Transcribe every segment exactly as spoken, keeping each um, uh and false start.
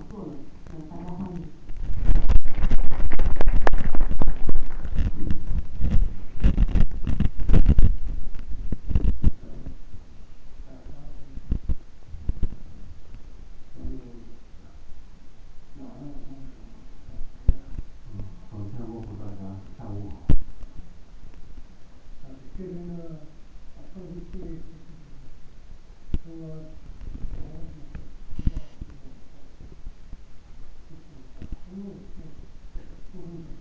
座了，呃，大家欢迎。 首先问候大家下午好。 这边呢，上级会议说，我比较公路线部分的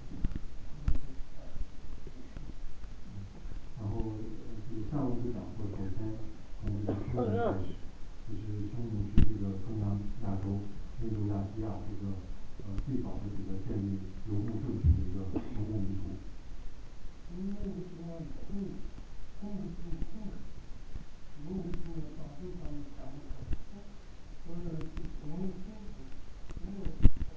然后这个下午这个讲座首先从这个匈奴开始，其实匈奴是这个中南亚洲、印度亚细亚这个呃最早的这个建立游牧政权的一个游牧民族。 游牧主要以公公公公游牧民族早就咱们讲的很多，说是农民工没有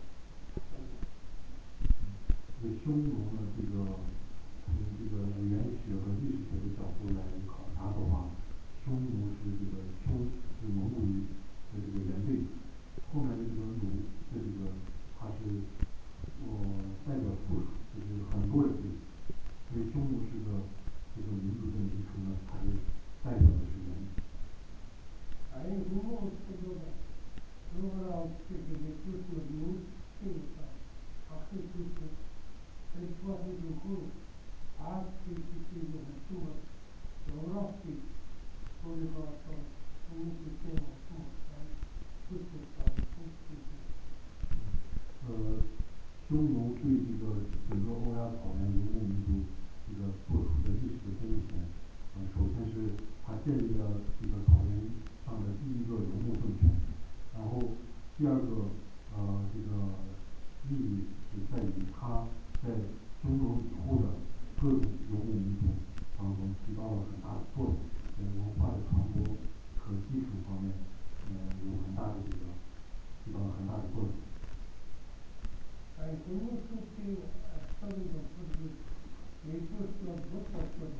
这个匈奴呢，这个从这个语言学和历史学的角度来考察的话，匈奴是这个匈是蒙古语的这个原类，后面的这个奴的这个它是我代表复数，就是很多人的意思。所以匈奴是个这个民族的名称呢，它是代表的是人。 还有游牧部落的，如果让这个也就是牛这个它会就是在过程之后，它这这这个这么柔软的，所以说说我们就这样这么来不知道不知道。 呃，匈奴对这个整个欧亚草原游牧民族这个做出的历史的贡献，呃，首先是他建立了这个草原上的第一个游牧政权，然后第二个呃这个意义是在于他在匈奴以后的各种游牧民族当中起到了很大的作用，在文化的传播和继承方面，呃，有很大的这个起到了很大的作用。 哎，游牧时期呃特别的不是也就是说不少说的，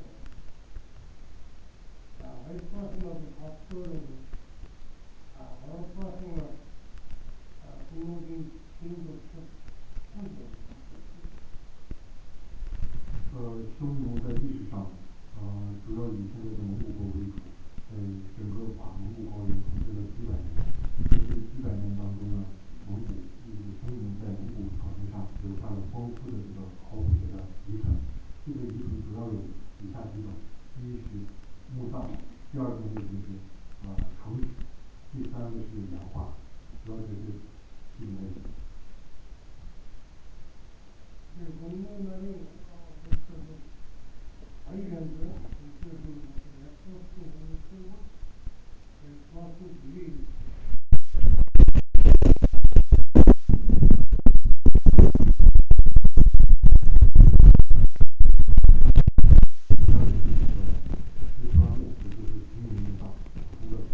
啊，还发生了他个人啊，而发生了啊，游牧民民族是不久。 呃，匈奴在历史上，呃，主要以现在的蒙古国为主，在整个把蒙古高原统治了几百年。在这几百年当中呢，蒙古这个匈奴在蒙古草原上留下了丰富的这个考古学的遗存。这个遗存主要有以下几种：第一是墓葬，第二个类型是呃城址，第三个是岩画，主要就是这种类型。 对我们那里啊，就是还有原则，就是也不是我们中国，也主要是以第二个是这个石棺墓，也就是平民墓葬，普通的。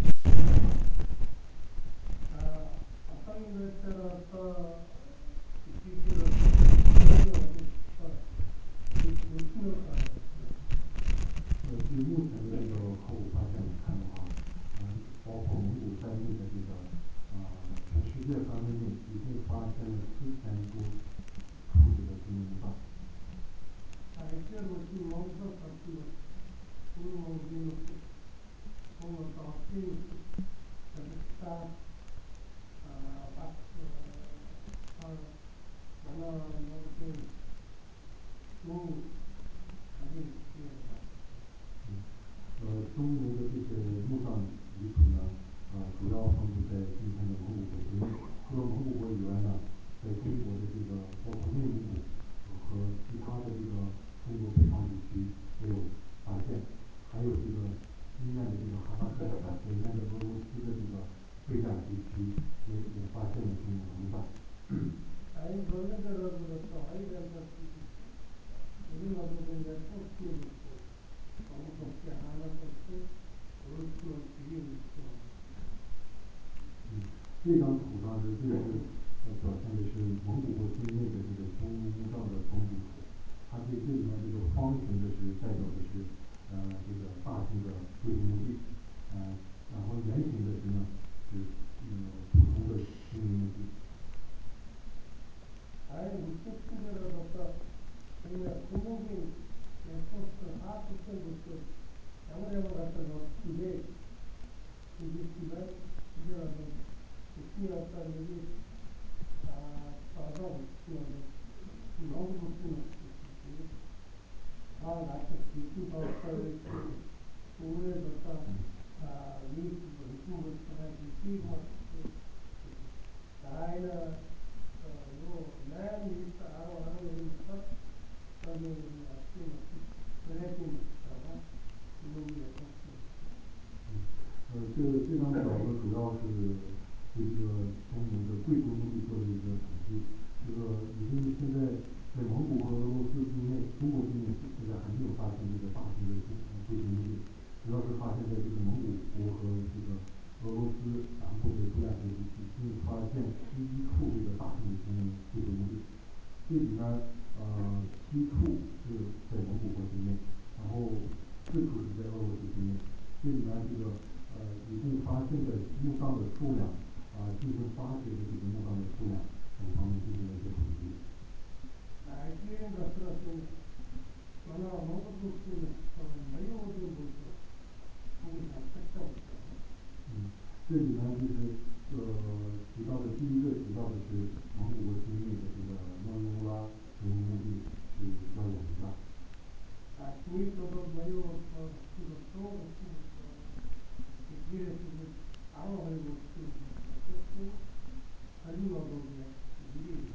啊，当年在那个这这个没有呃，有有什么可能？ 呃，据目前的这个考古发现来看的话，呃，包括蒙古在内的这个呃全世界范围内一共发现了四千多处这个平民墓葬。 哎，这个是蒙古的这个，不是蒙古民族，蒙古到这个这个山啊，把呃啊，完了蒙古蒙古还是这个。 嗯，呃，匈奴的这些墓葬遗存呢，呃，主要分布在今天的蒙古国境内。除了蒙古国以外呢，在中国的这个包括内蒙古和其他的这个中国北方地区也有发现，还有这个西面的这个哈萨克斯坦，北面的俄罗斯的这个贝加尔地区也也发现了匈奴的墓葬。 哎，我们这个这个早一点的，我们那边人家不住的时候，我们从天安门过去，都是说第一次。 嗯，这张图上是这是呃表现的是蒙古国境内的这个匈奴墓葬的分布图。它这这里面这个方形的是代表的是呃这个大型的贵族墓地，呃，然后圆形的是呢是呃普通的平民墓地。 到那个啊，早上那个农夫市呢，就是他拿着皮筋到到那个屋里头到啊，没文库的出来就地方是，大呢，呃，有男女的二二人的，到那个那什么，本来就知道吧，农业公司。 呃，这这张表呢，主要是对这个中农的贵州牧地做了一个统计。这个已经现在在蒙古和俄罗斯境内，中国境内现在还没有发现这个大型的贵贵州牧地，主要是发现在这个蒙古国和这个俄罗斯南部的杜亚斯地区，共发现十一处这个大型的贵州牧地。这里面呃七处是在蒙古国境内，然后四处是在俄罗斯境内。这里面这个呃一共发现的墓葬的数量啊、呃，进行发掘的这个墓葬的数量等方面进行了一些统计。 啊，这个是是，完了蒙古族是呃没有这个是，你看这个。 嗯，这里面就是呃提到的第一个提到的是蒙古国境内的这个诺伊乌拉匈奴墓地是比较有名的。 啊，你说的没有呃这个中国是呃，这个是二万多是这是很多都是一类的。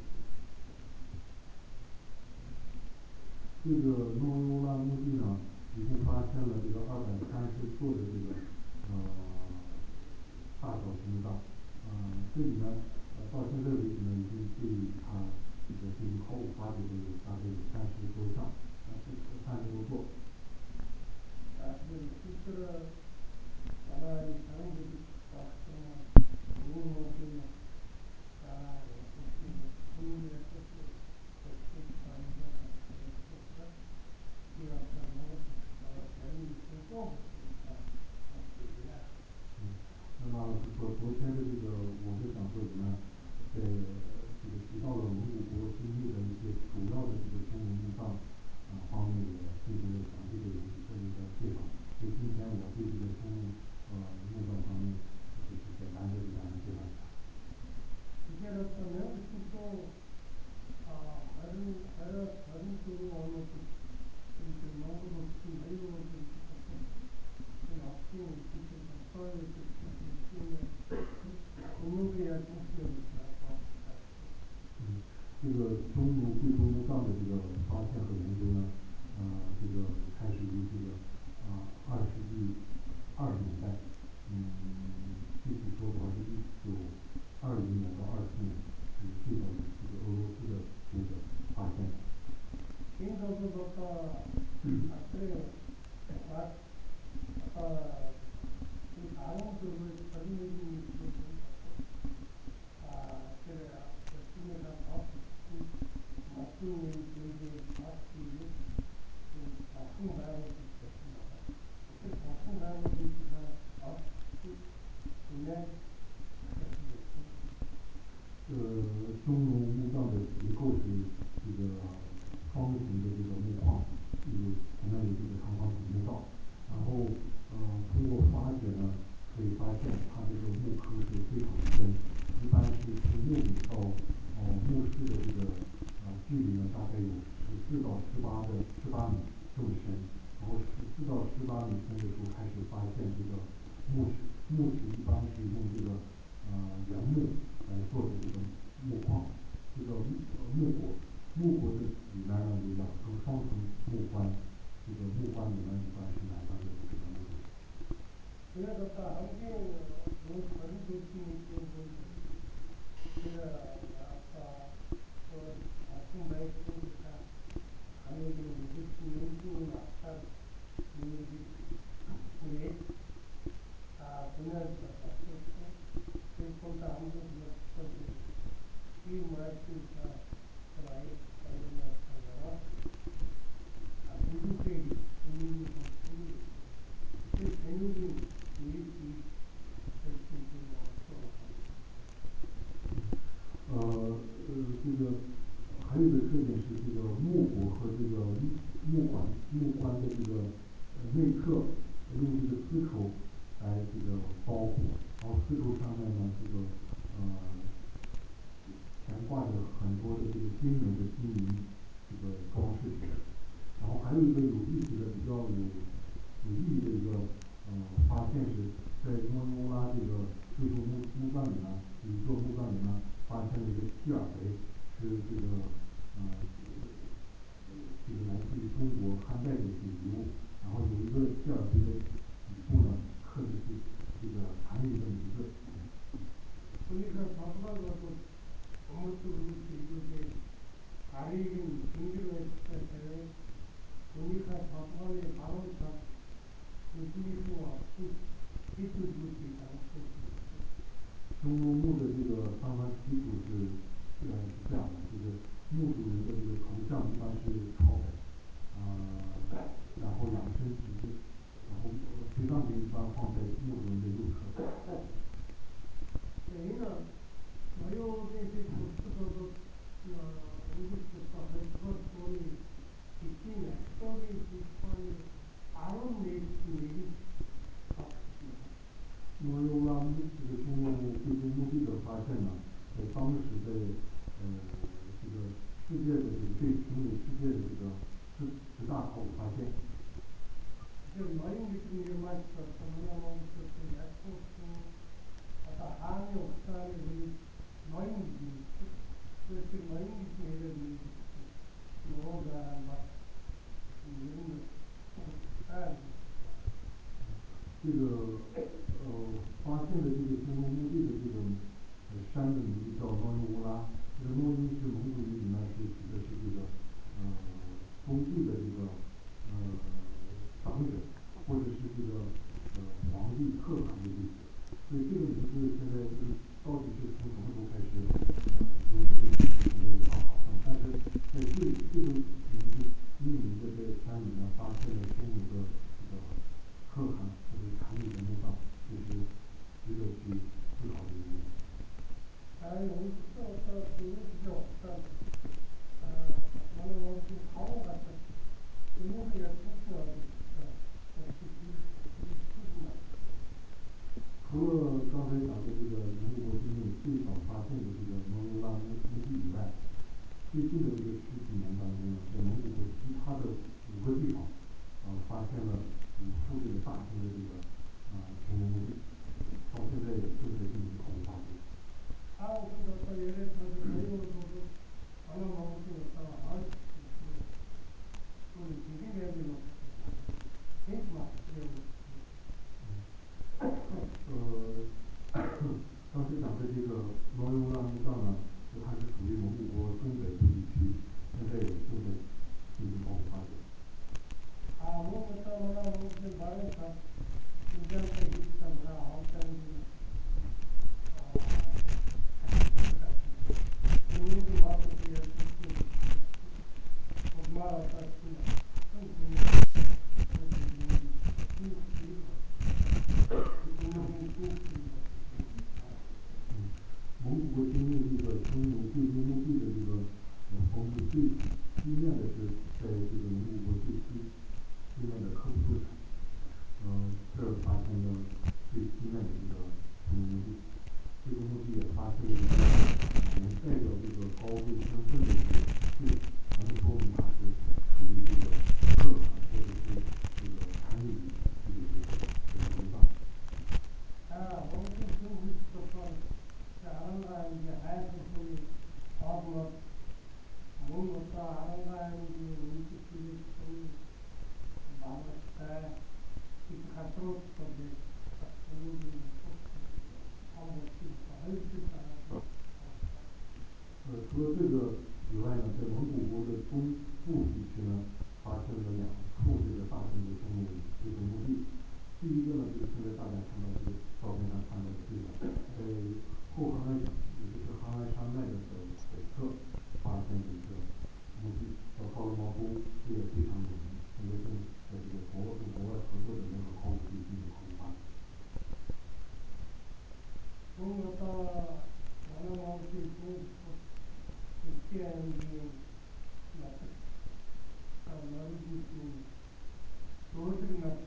这个诺伊乌拉墓地呢，一共发现了这个二百三十座的这个呃大小型墓葬，呃，这里面呃到现在为止呢，已经对它这个进行考古发掘的有大概有三十多项，三十三十多座。 啊，是这个，完了你看这个啊什么，乌龙的呢，啊，我说这个中间这是这是啊那个这个这个，第二个那个呃人民群众啊啊对呀。 嗯，那么昨昨天的这个我的讲座里面，在这个提到了蒙古国境内的一些主要的这个匈奴墓葬啊方面也进行了详细的一个一个介绍。所以今天我对这个匈奴呃墓葬方面就是简单的给大家介绍一下。 现在可能听说啊，还是还是还是说我们是这个蒙古族是没有这个这个这老师这个稍微这个这个我们这样公司啊搞还是。 嗯，这个匈奴贵州墓葬的这个发现和研究呢，呃，这个开始于这个啊二十世纪二十年代，嗯，具体说的话是一九二零年到二四年是最早于这个俄罗斯的学者发现的。 听说这个到啊这个啊啊这大陆这个可能那个你说的啊这个这世界上好嗯马中文这个好几个嗯啊共产党是什么的，这个共产党就是说啊是里面这是也是。 呃，匈奴墓葬的结构是这个方形的这个墓框，有前面有这个长方体墓道，然后呃通过发掘呢，可以发现它这个墓坑是非常深，一般是从墓顶到呃墓室的这个呃距离呢，大概有十四到十八的十八米这么深，然后十四到十八米深的时候开始发现这个墓室，墓室一般是用这个呃原木来做的这个木框，这个木呃木椁，木椁的里面呢有两层双层木棺，这个木棺里面一般是埋葬的这个墓主。 这个大环境有很多经经过的，这个啊把说啊东北风是看，还有有五个年轻马看，有一个对，啊不能说说这这这风大我们就是说的，对我来说啊，是吧？还有呢什么？啊，不是这里，不是你说这里，这肯定有有一批。这这这我说了好几呃呃，这个还有一个特点是这个木椁和这个木管木棺的这个呃内侧用这个丝绸来这个包裹，然后丝绸上面呢这个呃精美的金银这个装饰品。然后还有一个有意思的、比较有有意义的一个呃发现是，在诺伊欧拉这个贵族墓墓葬里呢，有一座墓葬里呢发现了一个希尔碑，是这个呃这个来自于中国汉代的一些遗物。然后有一个希尔碑的底部呢刻的是这个单于的名字。 보니까 바쁘가지고 아무것도 이렇게 다리는 경기로 했을 때 보니까 바쁘가에 바로 다 그중에서 또 밑을 볼수 있다고. 匈奴墓的这个上方习俗是呃是这样的，就是墓主人的这个头像一般是朝北，呃，然后仰身直视，然后陪葬品一般放在墓主人的右侧。 여기는 노역에 그것도 우리부터 그것 돈이 있지만 떡이 비슷한 아론 내기 같습니다. 诺伊欧拉墓这个匈奴墓贵族墓地的发现呢，在当时在呃这个世界的这个被评为世界的这个十十大考古发现。 이제 노인 같은 경우만 서문하고 그 약속도 아까 한이 옥사는 노인이 그래서 노인이 얘기를 뭐가 막 이런 거 这个呃发现的这个匈奴墓地的这个呃山的名字叫诺伊乌拉，这个诺伊是蒙古语里面是指的是这个呃封地的这个呃长者，或者是这个呃皇帝可汗的意思。所以这个名字现在就是到底是从什么时候开始呃用这个名字没有办法考证，但是在这这个名字命名的在山里面发现了匈奴的这个可汗或者单于的墓葬，这是值得去思考的一个问题。 아니 여기서 또 중국이죠. 아, 나는 뭐 가고 갔어. 중국에 갔어. 除了刚才讲的这个蒙古国境内最早发现的这个诺伊拉墓墓地以外，最近的这个十几年当中呢，在蒙古国其他的五个地方，呃，发现了五处这个大型的这个呃匈奴墓地，到现在也正在进行考古发掘。 아, 근데 또 예를 들어서 내용도 하나 먹으면 또 아, 우리 비빔면이 뭐 괜찮아. 呃，刚才讲的这个诺伊乌拉墓葬呢，它是属于蒙古国东北部地区，现在也正在进行考古发掘。 아, 뭐 어떤 하나 먹으면 말은 다 긴장돼 있다가 아웃사이드 중국이 와서 그냥 엄마가 같은 嗯，蒙古国境内这个匈奴贵族墓地的这个呃坟墓最西面的是在这个蒙古国最西西面的科普顿山，呃，这儿发现了最西面的这个匈奴墓地。这个墓地也发现了一些呃能代表这个高贵身份的一些器物，能说明它是属于这个可汗或者是这个单于这个这个这个墓葬。 아, 어떤 중국이 있었던 아랑가인지 하얀색이 어뭐 뭔가 아랑가인지 음식들이 좀 맛있다. 이렇게 갈수록 또 이제 중국이 한번 할수 呃，除了这个以外呢，在蒙古国的东部地区呢，发现了两处这个大型的匈奴贵族墓地。第一个呢，就是现在大家看到这个照片上看到的这个，在后康来省，也就是哈安山脉的北北侧发现的一个墓地，叫高勒毛沟，这也非常有名。现在正在这个国跟国外合作的联合考古队进行考古发掘。 뭔가 나는 어디 또 있게는 맞다. 나는 좀 도저히 나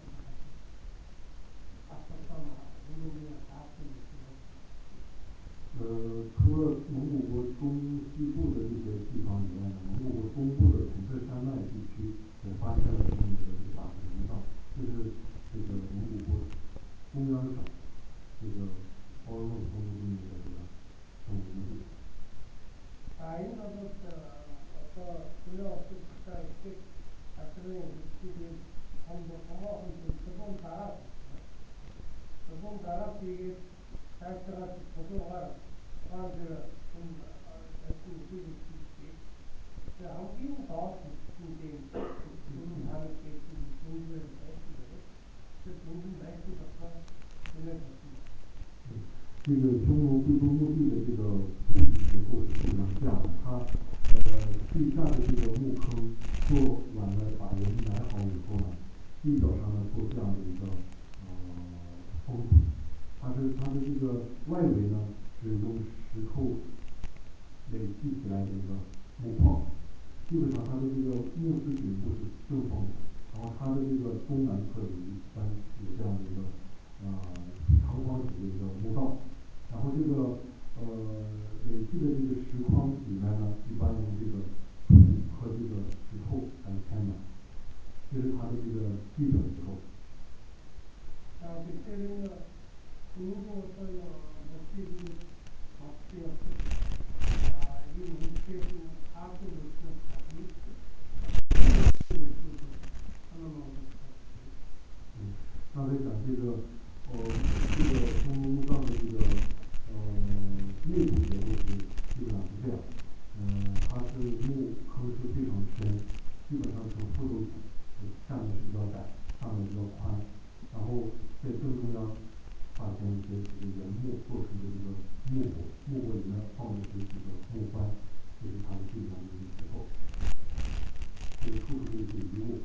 아빠가 이놈이 아픈 呃，除了蒙古国中西部的这些地方以 ainda 그 어떤 주요 수사 꽤 같은 이게 한번 한번 두번 달아 두번 달아 이게 살짝 보도가 아주 좀 대충 이게 그 한국인 더 이제 좀 하는 게 문제를 했는데 그 부분 말씀부터 전해졌습니다. 这个匈奴最终墓地的这个布局结构是基本上这样的，它呃地下的这个墓坑做完了，把人埋好以后呢，地表上呢做这样的一个呃封土，它是它的这个外围呢是用石头垒砌起来的一个木框，基本上它的这个墓室顶部是正方的，然后它的这个东南侧有一三有这样的一个呃长方形的一个墓道。然后这个呃累砌的这个石框里面呢，一般用这个土和这个石头来填满，这是它的这个地表结构。 자, 그때는 중국어서는 목표를 맞추어 아, 이 문제는 아주 못했다니 하나만 刚才讲这个呃这个匈奴墓葬的这个呃内部结构是基本上是这样，嗯、呃，它是墓坑是非常深，基本上呈覆斗体，下面是比较窄，上面比较宽，然后在正中央发现一些这个原木做成的这个木椁，木椁里面放的是这个木棺，这是它的基本上的一个结构，这个处处是一些遗物。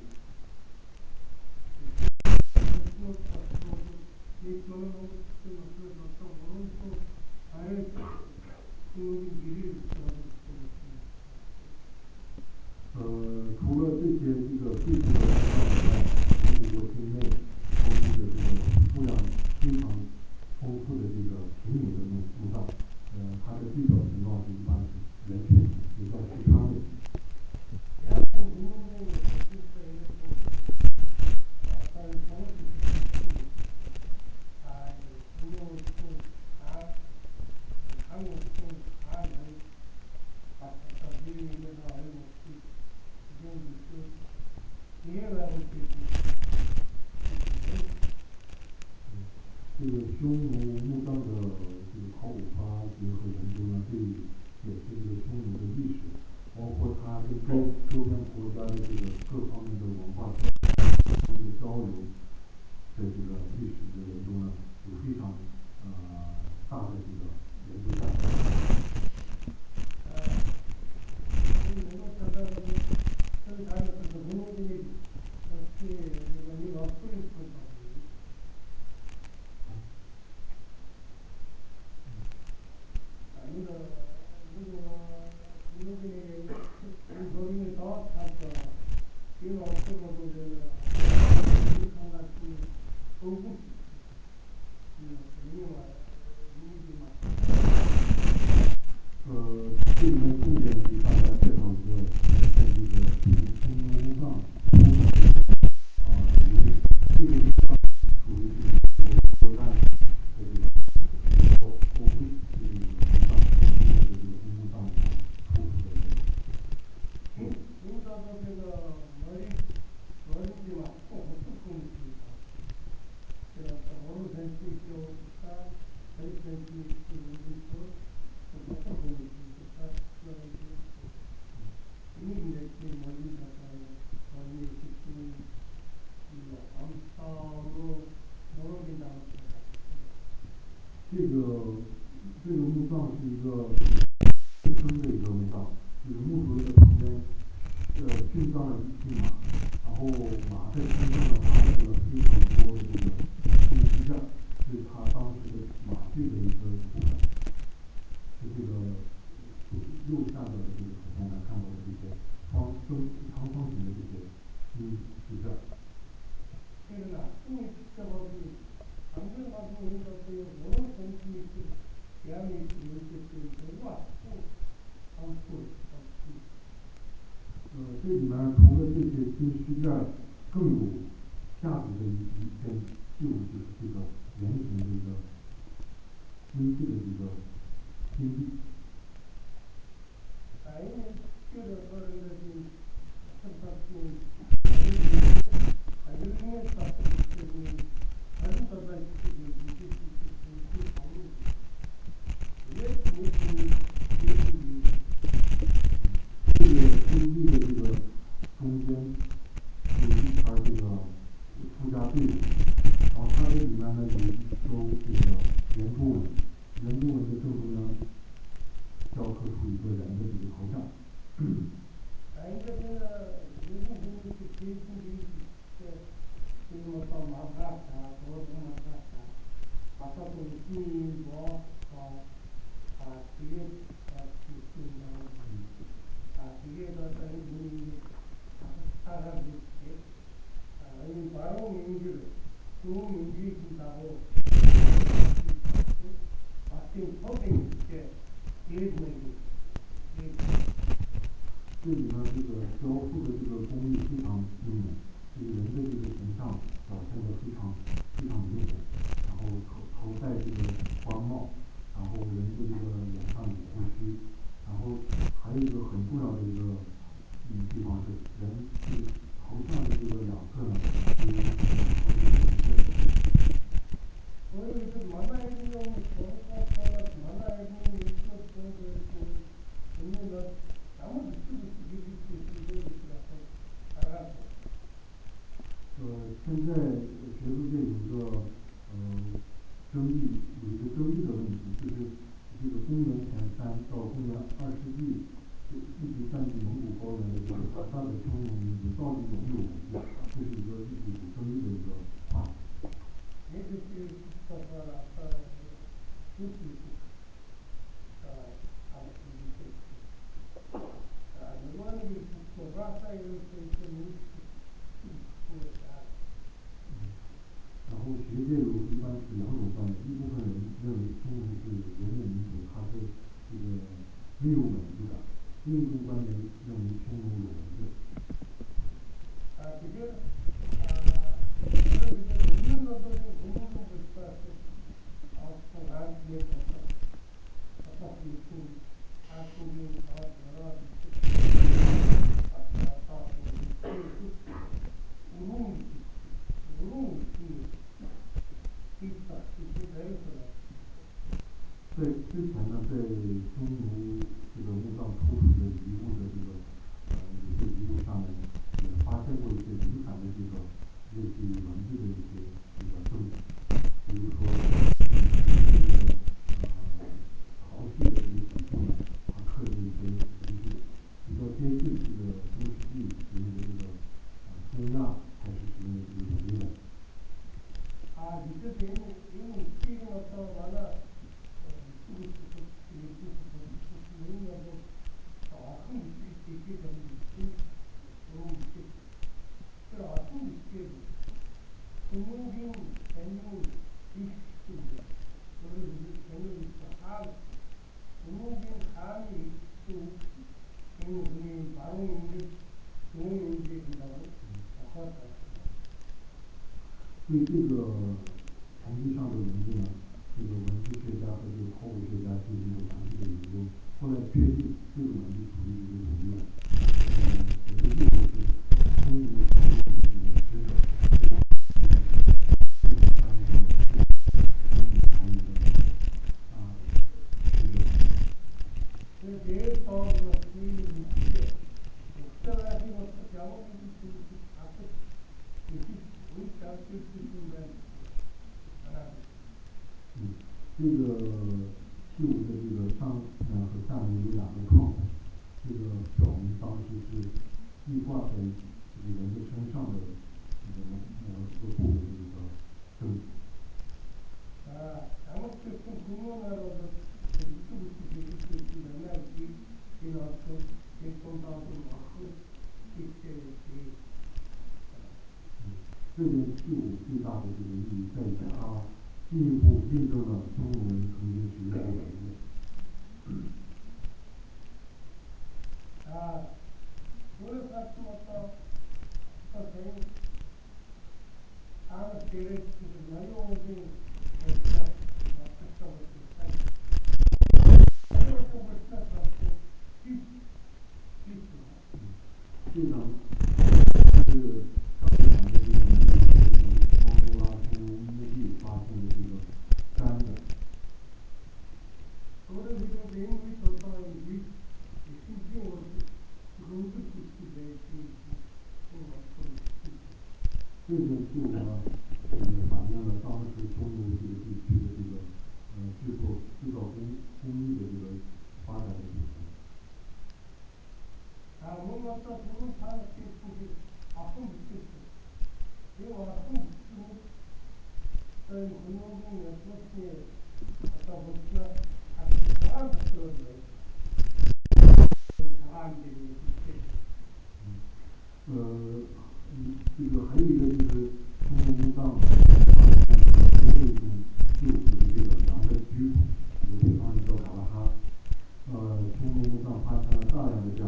呃，除了这些这个最初的墓葬以外，蒙古国境内收集的这个数量非常丰富的这个平民的墓墓葬，呃，它的地表形状是一般是圆形，也叫石川墓。这个匈奴墓葬的这个考古发掘和研究呢，对解释这个匈奴的历史，包括它跟周周边国家的这个各方面的文化这个交流的这个历史的研究呢，有非常呃大的这个研究价值。呃，这里面重点给大家介绍一个跟这个匈奴墓葬出土啊遗物，这个墓葬属于这个国家的这个叫欧贝这个墓葬，匈奴的这个公墓葬里面出土的这个。 这个这个墓葬是一个自称的一个墓葬，就是墓主人的旁边呃殉葬了一匹马，然后马的身上呢发现了非常多的这个金饰件，是他当时的马具的一个部分，是这个右下角的这个图片上看到的这些方正长方形的这些金饰件。 呃，这里面除了这些金饰件，更有价值的一一件器物就是这个圆形的一个精细的这个金币。 这里呢，这个雕塑的这个工艺非常精美，这个人的这个形象表现的非常非常明显，然后头头戴这个官帽，然后人的这个脸上有胡须，然后还有一个很重要的一个嗯地方是人这个头像的这个两侧呢有两条这个红线。 所以这马来人用手法说马来人有这种的因为呢咱们是不是有一些是类似的当然呃，现在学术界有一个呃争议，有一个争议的问题，就是这个公元前三到公元二世纪，就一直占据蒙古高原的这个鞑靼的匈奴民族到底有没有文字，这是一个一直有争议的一个话题。 也就是说说了呃就是呃他们一些啊如果你不把它有这个你是不会啥然后学界有一般是两种观点，一部分人认为匈奴是游牧民族，他是这个没有文字的，另一种观点认为匈奴有文字。 啊这个啊这个文字都是文字都不是啊不按没错啊不是说按说明啊主要是啊到这个乌鲁木齐乌鲁木齐地方这些人出来在之前呢，在匈奴这个墓葬出土的遗物的这个呃有些遗物上面也发现过一些零散的这个类似于文字的一些这个证据，比如说嗯这个呃陶器的这个底部呢，它刻着一些文字，比较接近这个中世纪使用的这个呃中亚开始使用的这个文言文。 啊你这边因为这个到完了呃是不是说也不是说不是那个早很这这这个历史我们这这老是这个农民很有历史的或者是很有文化的农民他们都因为你把农民的农民这个道路好的对这个墙壁上的文字呢，这个文字学家和这个考古学家进行过详细的研究，后来确定这个文字属于这个永乐，呃写的意思是匈奴长子的这个使者，这个翻译过来是匈奴单于的这个啊这个。 这这到了属于历史后来这个讲我们就是他是有些为啥就是现在啊嗯，这个器物的这个上面和下面有两个创口，这个表明当时是系挂在这个人的身上的这个某某一个部位的一个证据。 啊咱们这从中国那儿的是不是就是就是原来的经常从先从当中往后这些这嗯，这件器物最大的这个意义在于它进一步印证了匈奴人曾经使用过文字。 啊我们他说到到这他们这个就是没有这个呃呃不是我这个没有这个是他是具具体的这张是刚才讲的这个蒙古的这个猫中拉匈奴墓地发现的这个杆子。 我的这个人为得到与实际我是文字不是在这这我说的是这件器物呢，也反映了当时匈奴这个地区的这个呃制作制造工工艺的这个发展的水平。 啊我们到时候他这出去啊很就是另外很就是在很多里面做些到我这还是这样的说的他这个是呃，嗯，这个还有一个就是匈奴墓葬发现多了一种旧式的这个羊的居骨，这个北方人叫嘎拉哈。呃，匈奴墓葬发现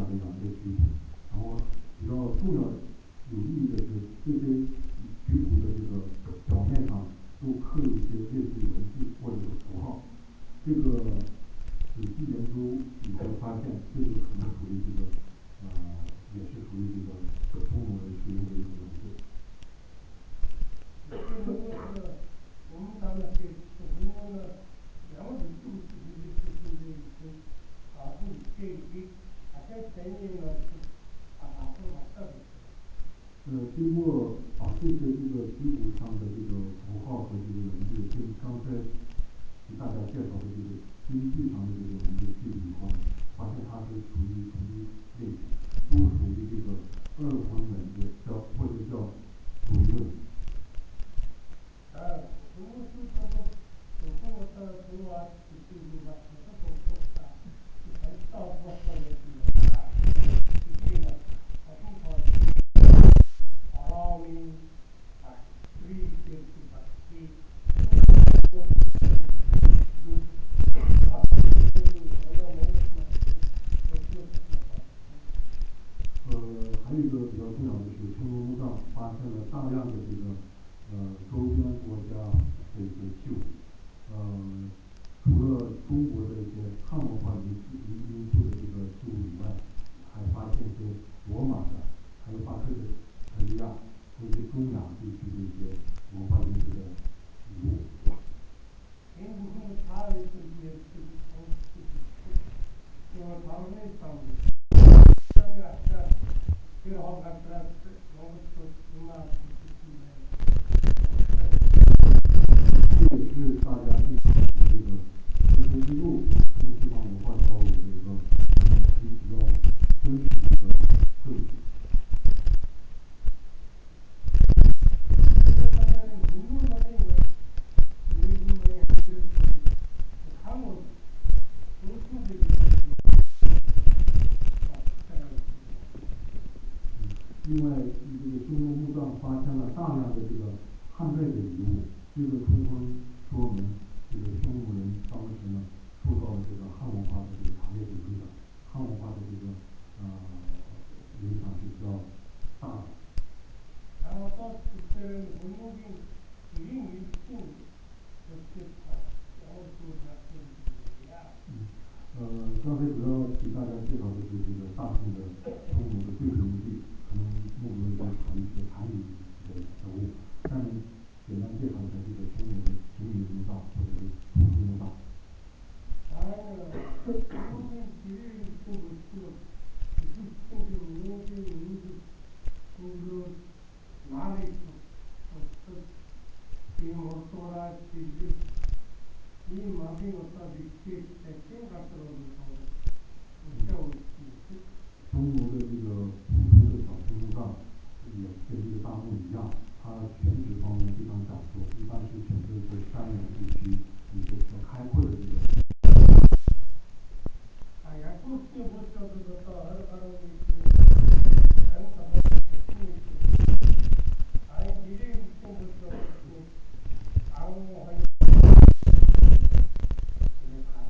这样一个局部。然后比较重要有意义的是，这些局部的这个表面上都刻有一些类似文字或者是符号。这个仔细研究以后发现，这个可能属于这个呃，也是属于这个匈奴人使用的一种文字。 这个我们当然对中国的两个组织的这些的一些啊，不给给大家参与了是啊，大部分特别是。 呃，经过把这些这个局部上的这个符号和这个文字跟刚才给大家介绍的这个经济上的这个文字对比以后，发现它是属于同一类型，都属于这个二混文字，叫或者叫组韵。 啊，如果是这个有空我到中国去对比吧，这个不错啊，很少不少的这个啊，这个好多好allow me uh, three things but three good 呃，还有一个比较重要的是，匈奴墓葬发现了大量的这个呃周边国家的一些器物。呃，除了中国的一些汉文化民族民民族的这个器物以外，还发现一些罗马的，还有巴克特利亚，还有一些中亚地区的一些文化民族的遗物。 英国他的这些这个从这个说他们上面，这个这最好看出来是我们说起码不是几这也是大家进行这个丝绸之路跟西方文化交流的一个呃比较真实的一个证据。 这大家的中国的那个为什么也是看过都是这个另外，这个匈奴墓葬发现了大量的这个汉代的遗物，这个充分说明这个匈奴人当时呢受到了这个汉文化的这个强烈的影响，汉文化的这个呃影响是比较大的。 然后到这个文物的一零一定这些好，然后做下做一样。 嗯，呃，刚才主要给大家介绍的是这个大宋的匈奴的贵族墓地，可能目前都属于这个残余的文物。下面简单介绍一下这个匈奴的平民墓葬或者是土司墓葬。 当然了，我们这里中国说，就是这个我的名字，这个哪里说，我是给我多了几句，你马上我到底去在香港这里头，我叫我去。 匈奴的这个普通的小型墓葬，也跟这个大墓一样，它选址方面非常讲究，一般是选择一些山原地区，一些比较开阔的这个。 哎呀，过去我晓得的到二二零年，很什么哎，这里中国晓得的，啊，我还没看。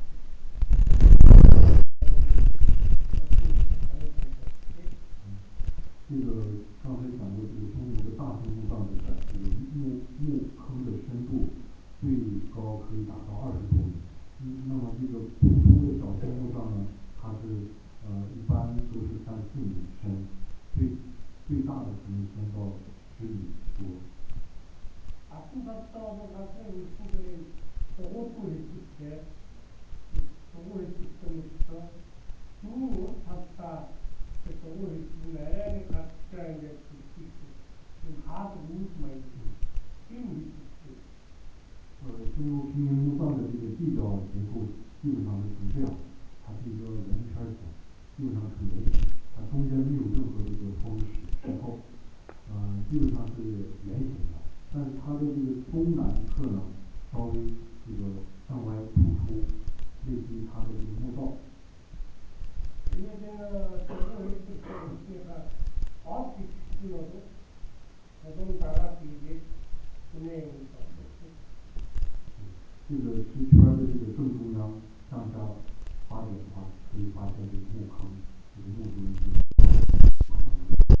这个刚才讲过，这个匈奴的大型墓葬的这个墓墓坑的深度最高可以达到二十多米。嗯，那么这个普通的小型墓葬呢，它是呃一般都是三四米深，最最大的可能深到十米多。 啊，现在到那个这个这个多出来之前，多会是怎么说？猪它打这多会是来它这样的是其实，就它是五十米，一米之前。 呃，匈奴平民墓葬的这个地表结构基本上是呈这样，它是一个圆圈形，基本上呈圆形，它中间没有任何这个封石石头，呃，基本上是圆形的，但是它的这个东南侧呢，稍微这个向外突出，类似于它的这个墓道。 因为这个这个位置是那个好几十了都，我从大家比的，今年有多少？ 这个石圈的这个正中央向下发展的话，可以发现这个墓坑，呃， 这个穆族人是不可能的。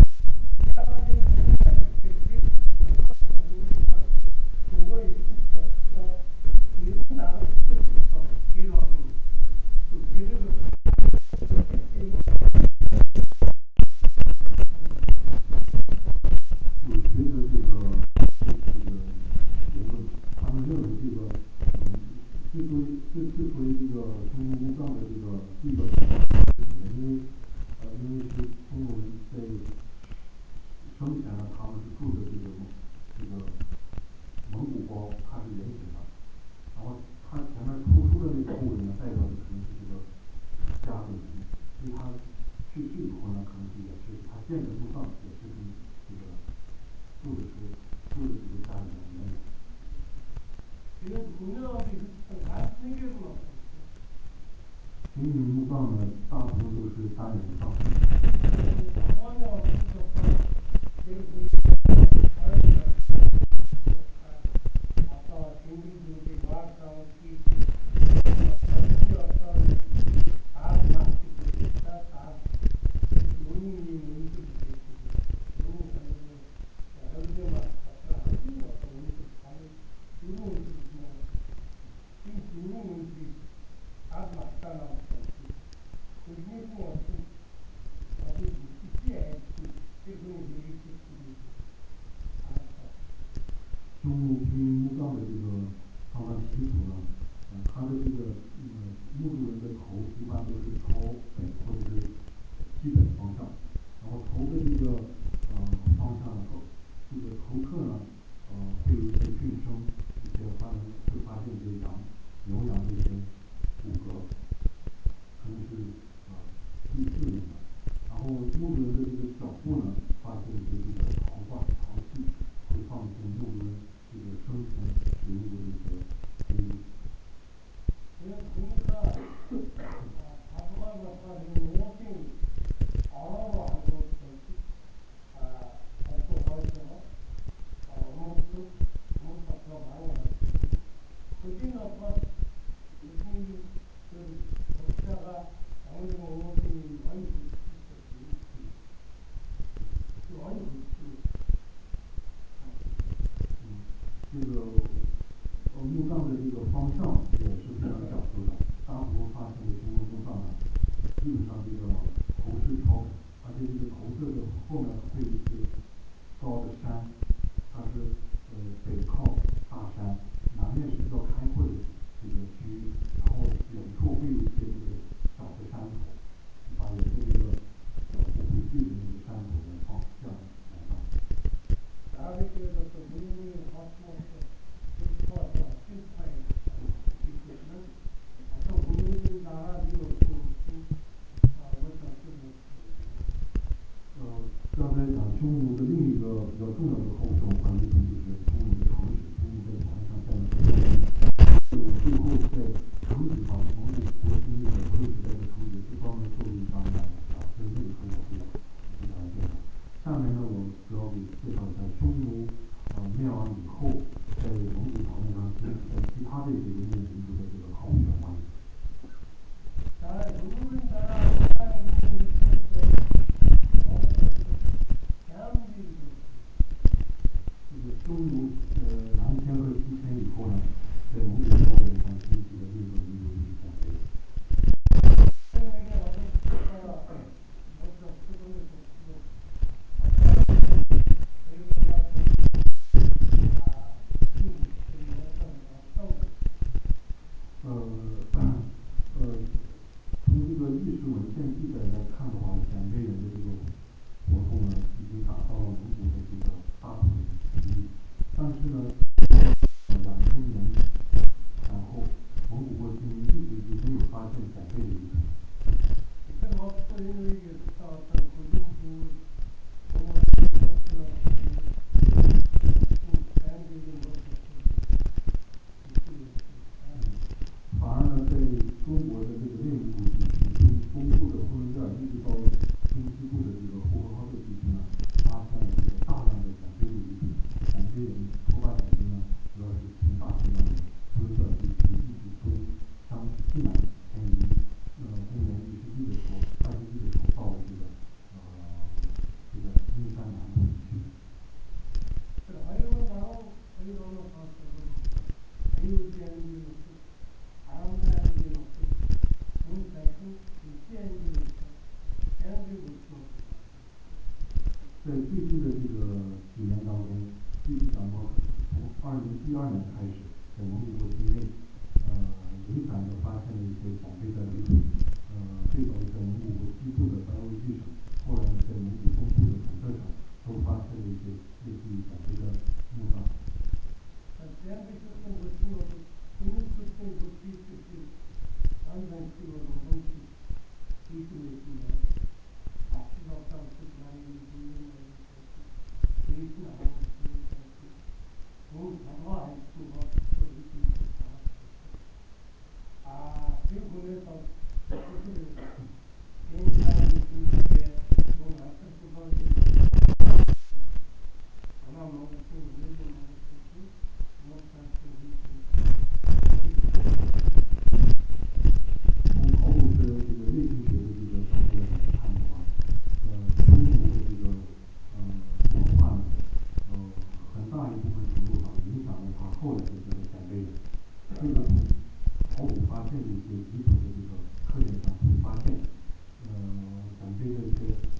有学者这个这个言论，他们认为这个嗯，之所以之之所以这个匈奴墓葬的这个地表因为呃因为是匈奴人在生前呢，他们是住的这个蒙这个蒙古包，它是圆形的，然后它前面突出的那个部位呢，代表的可能是这个家的原因，所以他去世以后呢，可能是也是他建的墓葬也是跟这个住的这个住的这个家里面原有。平民墓葬呢，大部分都是单人上匈奴平民墓葬的这个丧葬习俗呢，呃，它的这个呃墓主人的头一般都是朝北或者是西北方向，然后头的这个呃方向头这个头侧呢，呃会有一些菌生，一些发现会发现一些羊牛羊的一些骨骼，可能是呃祭祀用的。然后墓主人的这个脚部呢，发现一些这个陶罐陶器，会放一些墓主人这个生前使用过的一些工具。嗯，这个呃墓葬的这个方向也是非常讲究的，大部分发现的匈奴墓葬呢，基本上这个头是朝北，而且这个头侧的后面会有一些高的山，它是呃北靠大山，南面是比较开阔的这个区域，然后远处会有一些这个小的山头，把人的这个脚步会对着那个山头来放，这样埋葬。呃，刚才讲匈奴的另一个比较重要的后生文化遗存就是匈奴的城址，匈奴在草原上建了很多城址，这个最后在城址上，蒙古国经历的河流时代的城址是专门作为一张来讲，所以那个时候我会给大家介绍。下面呢，我主要给介绍一下匈奴呃灭亡以后，在蒙古草原上兴起的其他的这个游牧民族的这个考古文化遗存。这个匈奴呃南迁和西迁以后呢，在蒙古高原上兴起的另一个民族就是鲜卑。呃呃，从这个历史文献记载来看的话，鲜卑人的这个活动呢，已经达到了蒙古的这个大部分区域，但是呢，两千年前后，蒙古国境内一直就没有发现鲜卑的遗存。反而呢，在中国的这个内蒙古地区，从东部的呼伦贝尔一直到中西部的这个呼和浩特地区呢，发现了这个大量的鲜卑的遗存。鲜卑人拓跋鲜卑呢，主要是从大西洋的呼伦贝尔地区一直东向西南迁移。呃，公元一世纪的时候，二世纪的时候，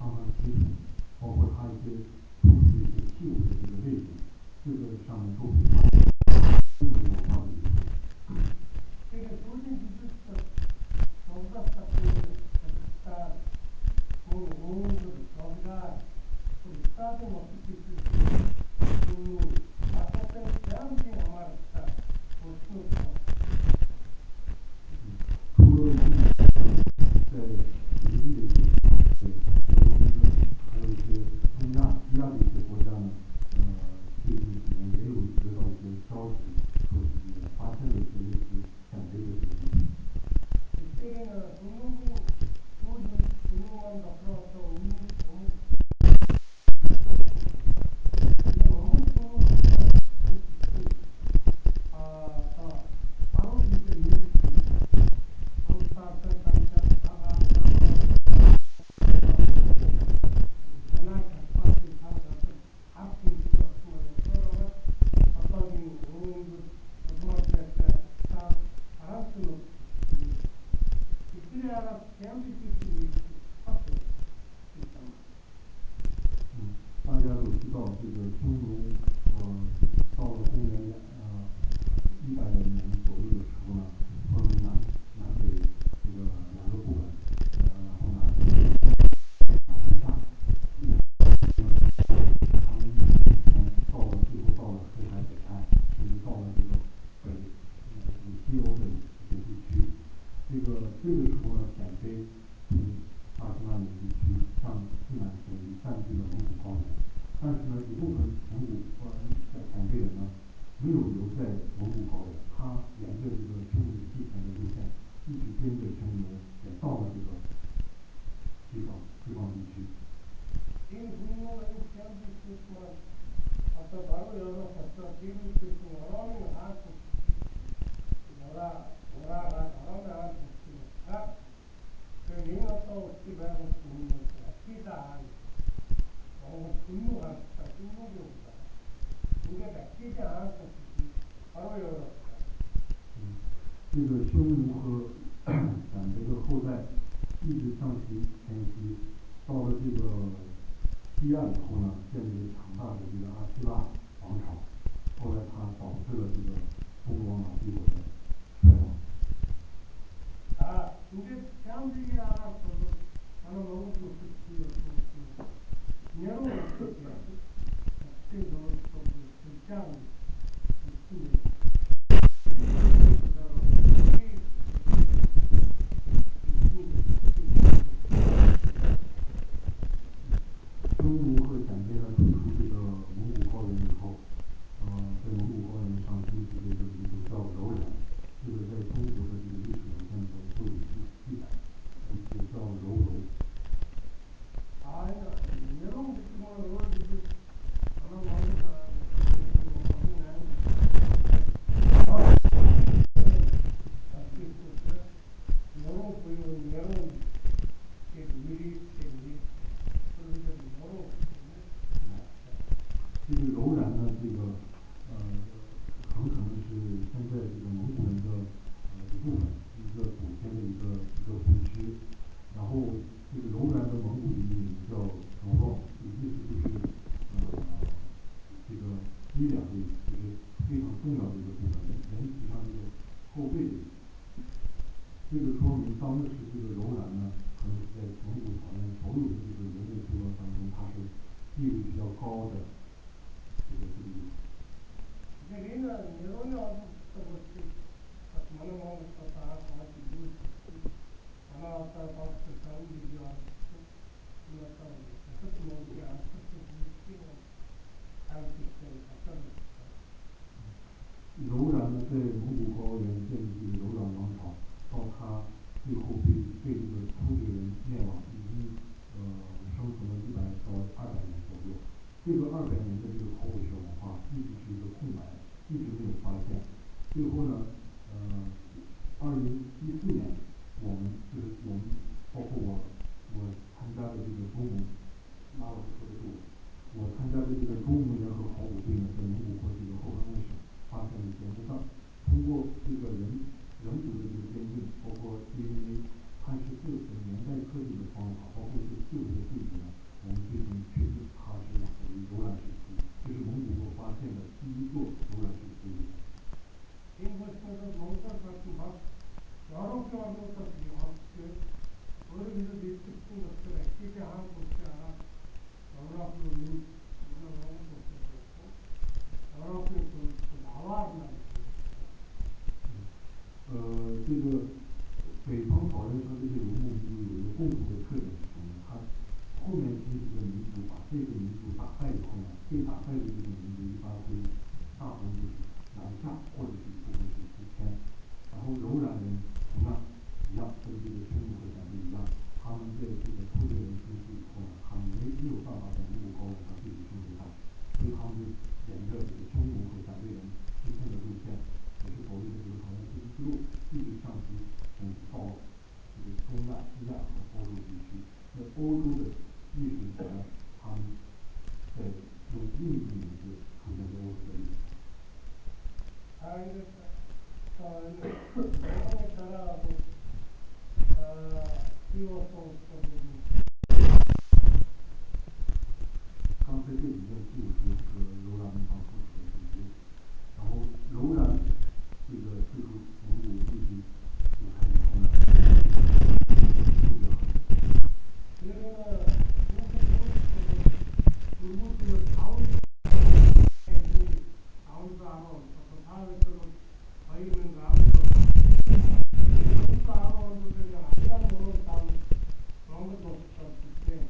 相当清楚，包括它一些突出的一些器物的这个类型，这个上面都可以发现中国文化的元素。 这个首先就是说，说到这个，它从农民的角度来，从大众的这个，嗯，大家在讲解嘛，它不是说。 除了在邻近的一些地方，对俄罗斯，还有一些东亚、西亚的一些国家呢，呃，最近几年也有得到一些消息，说是这个发现了一些类似闪杯的这个物品。 이때는 중국은 모든 중국만 덮어서 없는 너무 너무 중국 아다 바로 이제 이렇게 방사선 단자 다가 하나 각파트 다가서 앞에 있어 서로 어떤 오는 어떤 다 알았을 수 이들이 알아 대한민국이 확대 있단 말이야. 嗯，大家都知道这个匈奴，呃，到了公元呃一百年左右的时候呢，分为南南北这个两个部分，呃，然后呢，南下，他们一直向前到了最后到了黑海北岸，甚至到了这个北呃这个西欧的一些地区。这个这个时候呢，鲜卑从大兴安岭地区向西南迁移，占据了蒙古高原。但是呢，一部分蒙古呃鲜卑人呢，没有留在蒙古高原，他沿着这个匈奴之前的路线，一直跟着匈奴，也到了这个西方西方地区。 이 국민은 대한민국만 아까 바로 열어서 기록될 수 어려운 한국 열아 열아가 어려운 한국이니까 그 영어도 기반으로 있는 거야. 기다 너무 분노가 분노가 이게 맺히지 않았던 바로 열었다. 嗯，这个匈奴和鲜卑的后代一直向西迁徙，到了这个西亚以后呢，建立了强大的这个阿希腊王朝，后来它导致了这个中国王朝帝国的衰亡。 아, 이제 대한민국이 알았어도 나는 너무 좋겠지요. 여러 가지 그래도 좀 굉장히 있습니다. 匈奴和鲜卑呢退出这个蒙古高原以后，呃，在蒙古高原上兴起的一个民族叫柔然，这个在中国的这个历史文献中都有记记载，也叫柔柔。 아, 여러 가지 아마 뭔가 여러 보이는 여러 일이 생기 그런 여러 这个柔然呢，这个呃，很可能是现在这个蒙古人的呃一部分，一个祖先的一个一个分支。然后这个柔然的蒙古语名叫柔若，意思就是呃这个脊梁的意思，就是非常重要的一个部分，人人体上这个后背的意思。这个说明当时这个柔然呢，可能是在蒙古草原所有的这个人类部落当中，它是地位比较高的。 这个这个意思。 여기는 여론이 어디서 볼지 많은 것도 다 같이 이루어질 수 하나 어떤 방식 사람들이 왔고 어떤 어떻게 뭔지 어떻게 볼지 알수 있게 어떤 柔然呢，在蒙古高原建立这个柔然王朝，到他最后被被这个突厥人灭亡，已经呃生存了一百到二百年左右。这个二百年的这个口口学文化一直是一个空白，一直没有发现。最后呢，呃，二零一四年，我们就是我们包括我，我参加的这个中蒙，拉老师说的是我，我参加的这个中蒙联合考古队呢，在蒙古国这个后方卫省发现了一些墓葬，通过这个人人骨的这个鉴定，包括 D N A、碳十四等年代测定的方法，包括一些器物的对比呢。 특징 것들에 기대한 것이 아니라 여러분의 문화하고 것들이었고 여러분의 그 나와는 呃，这个北方草原上这些游牧民族有一个共同的特点是什么呢？它后面几个民族把这个民族打败以后呢，被打败的这个民族一般会大部分就是南下，或者是一部分是西迁。然后柔然人同样一样，跟这个匈奴和鲜卑一样，他们在这个突厥人进去以后呢，他们没没有办法在蒙古高原上继续生存下去，所以他们就沿着这个匈奴和鲜卑人西迁的路线，也是所谓的这个草原丝绸之路，一直向西迁到这个中亚、西亚和欧洲地区。在欧洲的历史里面，他们在用印度名字出现在欧洲的历史上。 아, 이제, 어, 내용에 따라하고, 어, 비워서 써보니. 刚才这几件记录是这个柔然农场所处的地区，然后柔然这个退出蒙古地区离开以后呢，突厥很 그러면은, 울무드는 다운, 다운사로, 다운사로, 거의는 다운도, 다운사로, 그냥 시간 모는 다운, 그런 것도 없었을 때,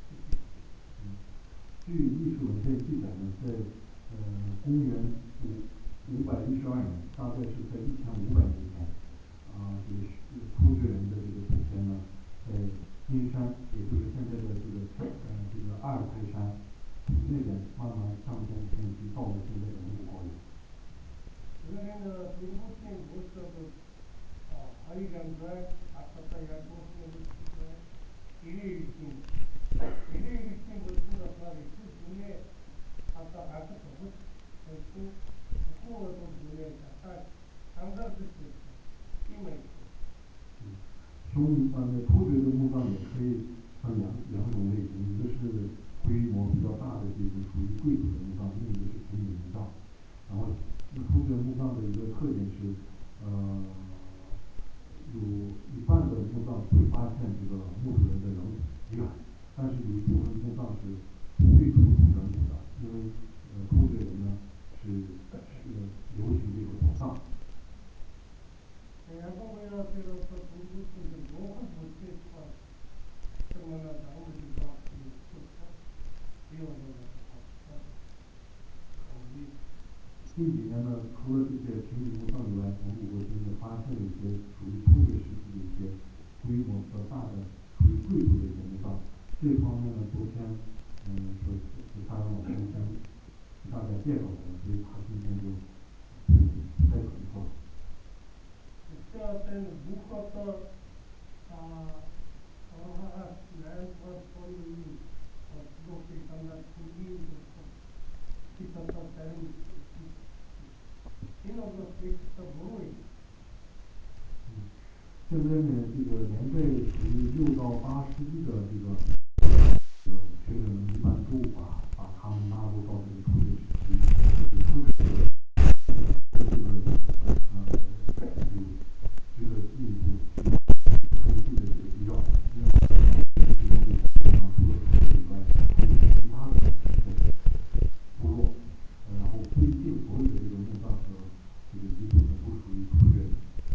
据历史文献记载呢，在呃公元五五百一十二年，大概是在一千五百年前，啊、呃，这个突厥人的这个祖先呢，在金山，也就是现在的这个呃这个阿尔泰山那边，慢慢向东迁徙，到了现在的蒙古高原。 그러니까 중국인 모습은 어, 어이견도에 아까 연구소를 일일신 일일신 모습 역할이 그 중에 아까 아까 저것 했고 국어도 눈에 약간 상상될 수 있어 힘을 있고. 匈呃那突厥的墓葬也可以分两两种类型，一个是规模比较大的这种属于贵族的墓葬，另一个是平民墓葬。然后突厥墓葬的一个特点是，呃，有一半的墓葬会发现这个墓主人的人遗骸，但是有一部分墓葬是不会出土人骨的，因为呃突厥人呢是是流行这个火葬。 야구보여 때로서 중국인들 목을 못했고 그러면은 나무들과 있었고 비워서 우리 近几年呢，除了这些平民墓葬以外，蒙古国军也发现了一些属于突厥时期的一些规模比较大的属于贵族的一些墓葬。这方面呢，昨天嗯说是太阳老师已经给大家介绍过了，所以他今天就不不再重复了。 그때는 묶었던 아 어하 랜드 소리 어 그렇게 간다 불기 기타서 다른 이런 거 기타 모르이. 现在呢，这个年代属于六到八世纪的这个这个学者们一般都把把他们纳入到这个突厥时期，就是突厥的这个呃有值得进一步去分析的这个必要，因为这个蒙古上除了突厥以外，还有其他的部落，呃，然后不一定所有的这个墓葬和这个遗存呢都属于突厥人。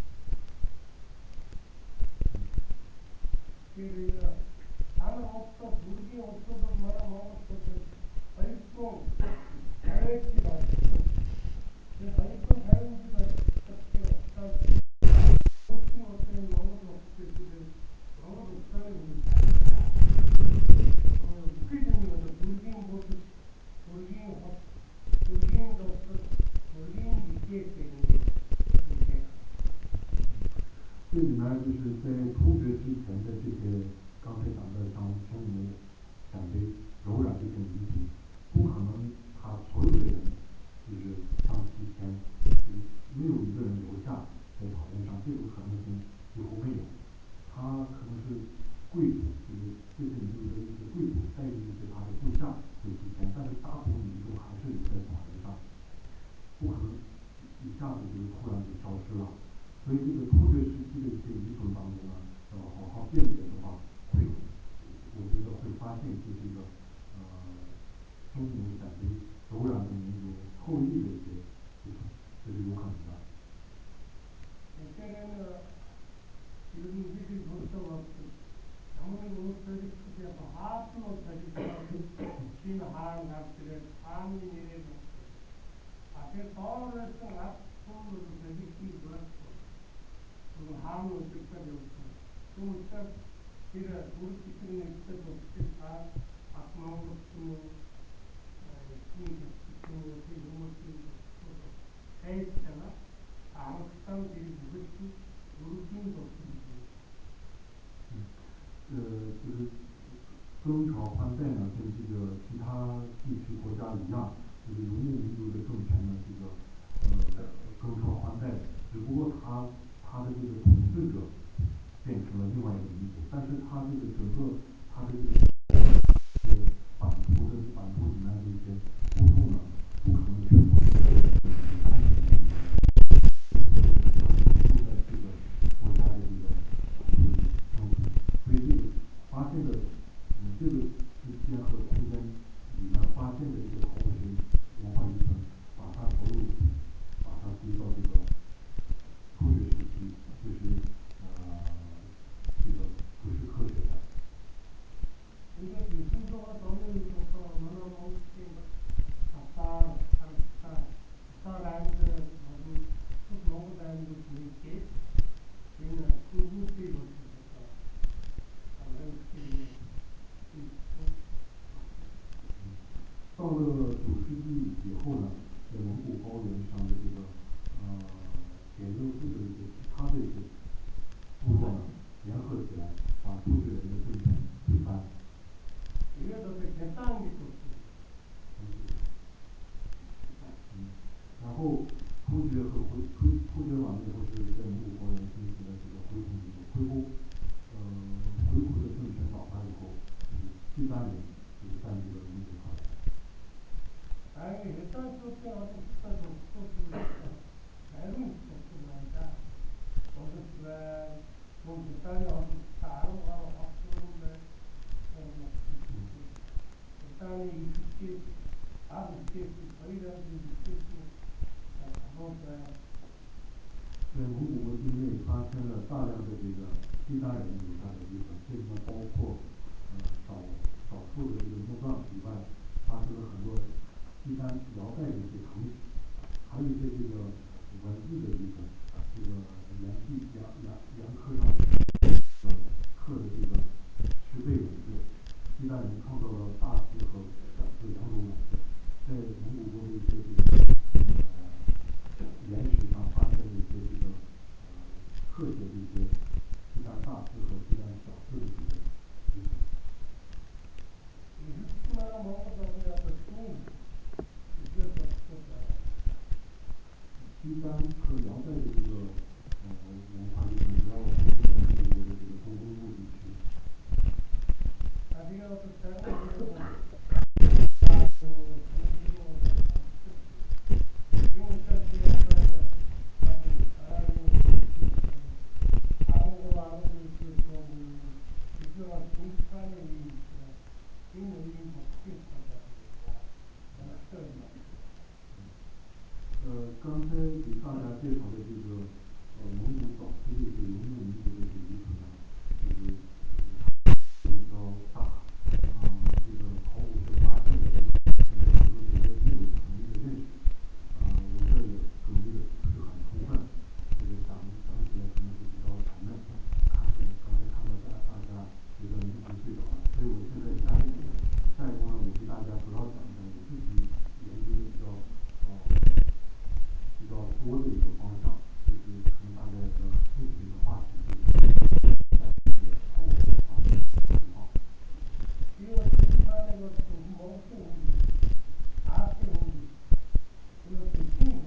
그러니까 나는 없어 불기 없어도 뭐라 먹었어 얼통 자연지가 그 얼통 자연지가 어떻게 없다 없으면 어떤 먹어도 없을 때 먹어도 없다는 우리 어 웃기는 거죠 불기 모습 불기 불기로서 불기 이게 되는 게 이게 这里面就是在突厥之前的这些，刚才讲的像匈奴、鲜卑、柔然这些民族，不可能他所有的人就是向西迁，就是没有一个人留下在草原上，这种可能性几乎没有。他可能是贵族，就是这些民族的一些贵族带着一些他的部下会西迁，但是大部分民众还是留在草原上，不可能一下子就是突然就消失了。 所以这个突厥时期的一些遗存当中呢，要好好辨别的话会 또 하수로 저지되는 진하한 값들의 삼인일의 목표. 앞에 서울에서 낙동으로 저지기 그렇고, 그리고 한국 즉사리 없고, 또 딱, 이래, 우리 기술의 때도 다 악마로 쓰고, 신경 쓰고, 이런 것들이 있어서, 해있잖아. 아무 사람들이 무엇이, 우르긴 것들이. 呃，就是更朝换代呢，跟这个其他地区国家一样，就是游牧民族的政权呢，这个呃更朝换代，只不过他他的这个统治者变成了另外一个民族，但是他这个整个他的这个版图的版图里面的一些部族呢，不可能全部是单纯的这个，都在这个国家的这个版图里生存，所以这个发现的，嗯，这个时间和空间里面发现的这个考古学文化遗存，把它投入，把它归到这个科学时期，就是呃这个不是科学的。 이게 미술도가 너무 있어서 너무 멋있게 아빠, 아빠, 아빠라는 모두 그 모두 다니는 분위기, 그냥 그곳이 멋있어서 아무튼 到了九世纪以后呢，在蒙古高原上的这个呃铁印寺的一些其他的一些部落呢，联合起来，把突厥人的政权推翻。 이게 더 대단한 게 좋습니다. 嗯，然后突厥和回突突厥晚年后是在蒙古高原兴起了这个回鹘民族，回鹘，呃，回鹘的政权倒塌以后，就是契丹人就是占据了蒙古高原。 다행히 일단 수업때 와서 국가적 수업을 배운 수업이니까 어떻게 뭐 일단에 와서 따로 가로 학교를 일단에 이십 개, 아홉 개, 거의라도 이십 개씩 가보자. 在蒙古国境内发现了大量的这个契丹人留下的遗存，这里面包括呃少少数的这个墓葬以外，发现了很多契丹辽代的一些城址，还有一些这个文字的遗存，这个岩壁岩岩岩刻上呃刻的这个石碑文字，契丹人创造了大字和小字两种文字，在蒙古国的一些这个呃岩石上发现了一些这个呃刻写的一些契丹大字和契丹小字的这个遗存。 이십만원 먹어도 그냥 또 이거 또 契丹和辽代的这个呃文化遗存主要分布在中国的这个东东部地区。 나중에 어떤 때는 呃，刚才给大家介绍的这个呃蒙古早期的一些游牧民族的一些遗存呢，就是比较大，啊、呃，这个考古学发现的这个使用者对这种统一的认识，啊、呃，我这也准备的不是很充分，这个讲讲起来可能是比较沉闷，看刚才看到大大家有的人已经睡着了，所以我现在下一步下一步呢，我给大家主要讲的我自己研究的比较呃。 比较多的一个方向，就是可能大家也比较感兴趣的一个话题，就是一些考古学方面的情况。 이거 대기판에 그 먹기 우리 아기 우리 이거 대칭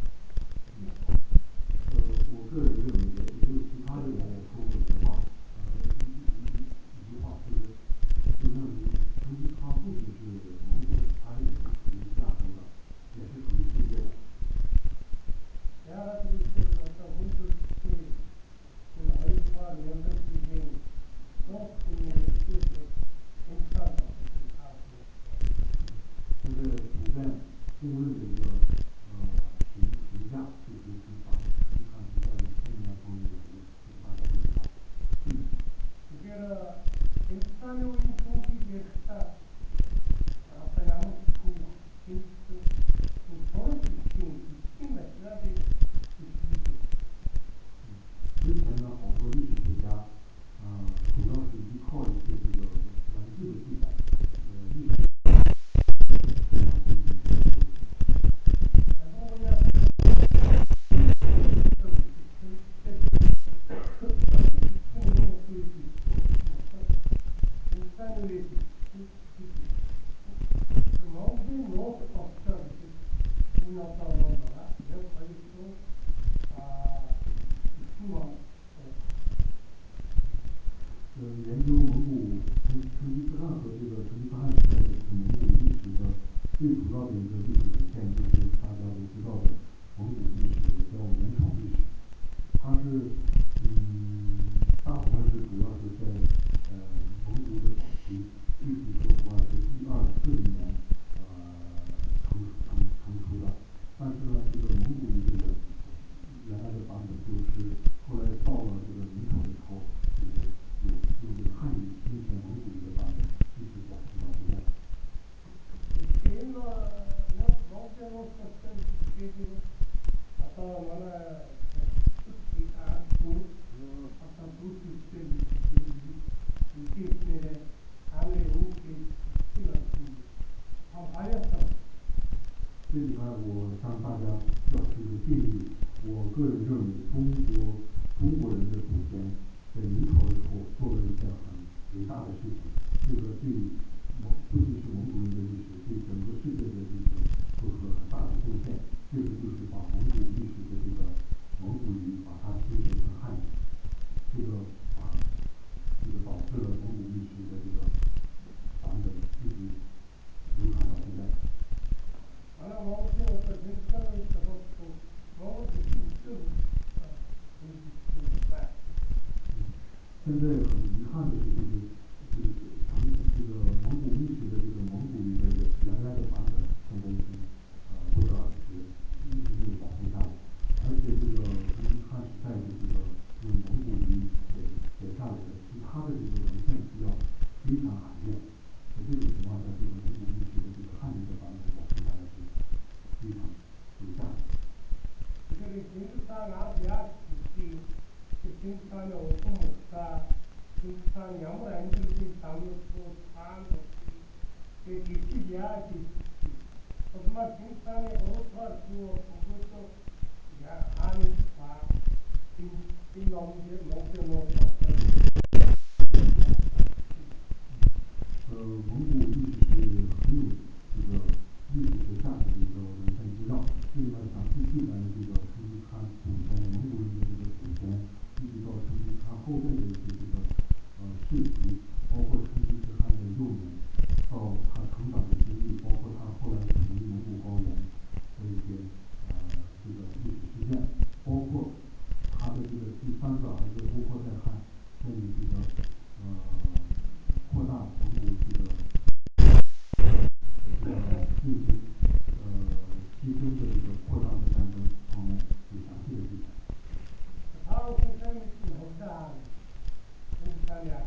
呃，我个人认为也也有其他的人也说过一句话，呃，一一一一句话就是，就认为成吉思汗不仅是蒙古人，他也是属于亚洲的，也是属于世界的。 내가 가지고 있는 어떤 혼술 특히 그 어이프와 연설기진 노트의 뜻에 인사하고 있습니다. 现在普遍公认的一个呃评评价，就是把成吉思汗评价为千年风流人物，这个大家都知道。 그게 인스타에 올린 evaluated mountain north of church in Upper Mandala, where also Sima. 呃，研究蒙古成成吉思汗和这个成吉思汗时代的这个蒙古历史的最主要的一个历史文献，就是大家都知道的蒙古历史，也叫元朝历史。它是嗯，大部分是主要是在呃蒙古的早期，具体说的话是一二四零年呃成成成书的。但是呢，这个蒙古语这个原来的版本就是后来到了这个明朝的时候，就是有用这个汉语拼写蒙古语的版本，一直保存到现在。 In what mountain of substance is atau mana kita tu atau tu sistem ini ini kami rugi tidak हम आया था 这里边我向大家表示一个建议，我个人认为中国中国人的祖先在明朝的时候做了一件很伟大的事情，这个对蒙不仅是蒙古人的历史，对整个世界的历史做出了很大的贡献。这个就是把蒙古历史的这个蒙古语把它拼写成汉语，这个把这个导致了蒙古历史的这个版本一直流传到现在。 아나 모untain 괜찮은 것도 너무 좀 现在很遗憾的是，就是就是成这个蒙古历史的这个蒙古语的原来的版本，现在已经呃不得而知，一直没有保存下来。而且这个成吉思汗时代的这个用蒙古语写写下来的其他的这个文献资料非常罕见，在这种情况下，这个蒙古历史的这个汉语的版本保存下来是非常有价值。 이들이 징기스칸 아시아 국기 징기스칸의 오토 목사 징기스칸 야물 엔들기 장르고 참 그 기치야 기치 정말 징기스칸의 오토할 수 그것도 야 아니 다 징징 넘게 넘게 놓았다. 呃，蒙古历史是很有这个历史学价值的一个文献资料，这里面详细记载了这个成吉思汗祖先蒙古人的这个祖先，一直到成吉思汗后代的一些这个呃事迹，包括成吉思汗的幼年到他成长的经历，包括他后来统一蒙古高原的一些呃这个历史事件，包括他的这个第三个儿子窝阔在汗在与这个呃扩大蒙古这个这个进行呃西征的这个扩张的战争方面有详细的记载。 다음 국장이 혹자 징기스칸이야.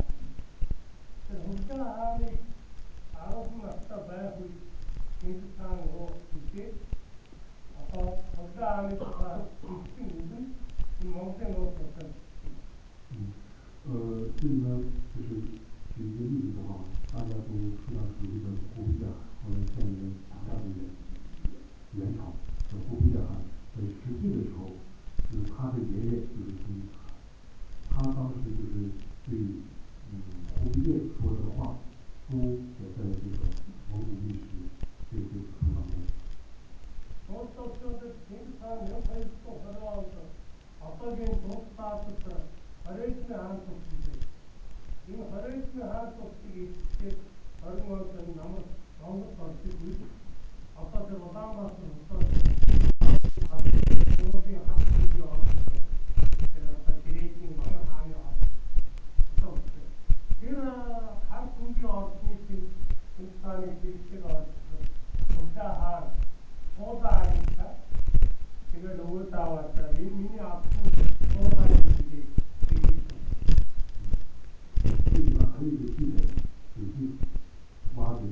혹자하니 알아서 맞다 봐야 그 징기스칸으로 이게 아까 혹자하니 다 지금 우선 이 멍때로 어떤 嗯，呃，这里面就是举一个例子的话，大家都非常熟悉的忽必烈汗，后来建立了强大的元元朝的忽必烈汗，在十岁的时候，就是他的爷爷就是成吉思汗，他当时就是对嗯忽必烈说的话都写在了这个蒙古历史这这个书当中。 도스토스도 징기스칸 영파에서 걸어와서 아빠겐 도스토스부터 허레스미 하는 속인데 이 허레스미 하는 속이 이제 얼마나 남을 남을 버티고 아빠들 오다마서 어떤 모든 학생들이 와서 그래서 디레이팅 망을 하며 또 그래서 학생들이 와서 징기스칸의 길치가 복사한 소다니까 제가 너무 따왔다. 민민이 앞으로 소다니 이게 되겠어. 这里面还有一个记载，史记挖的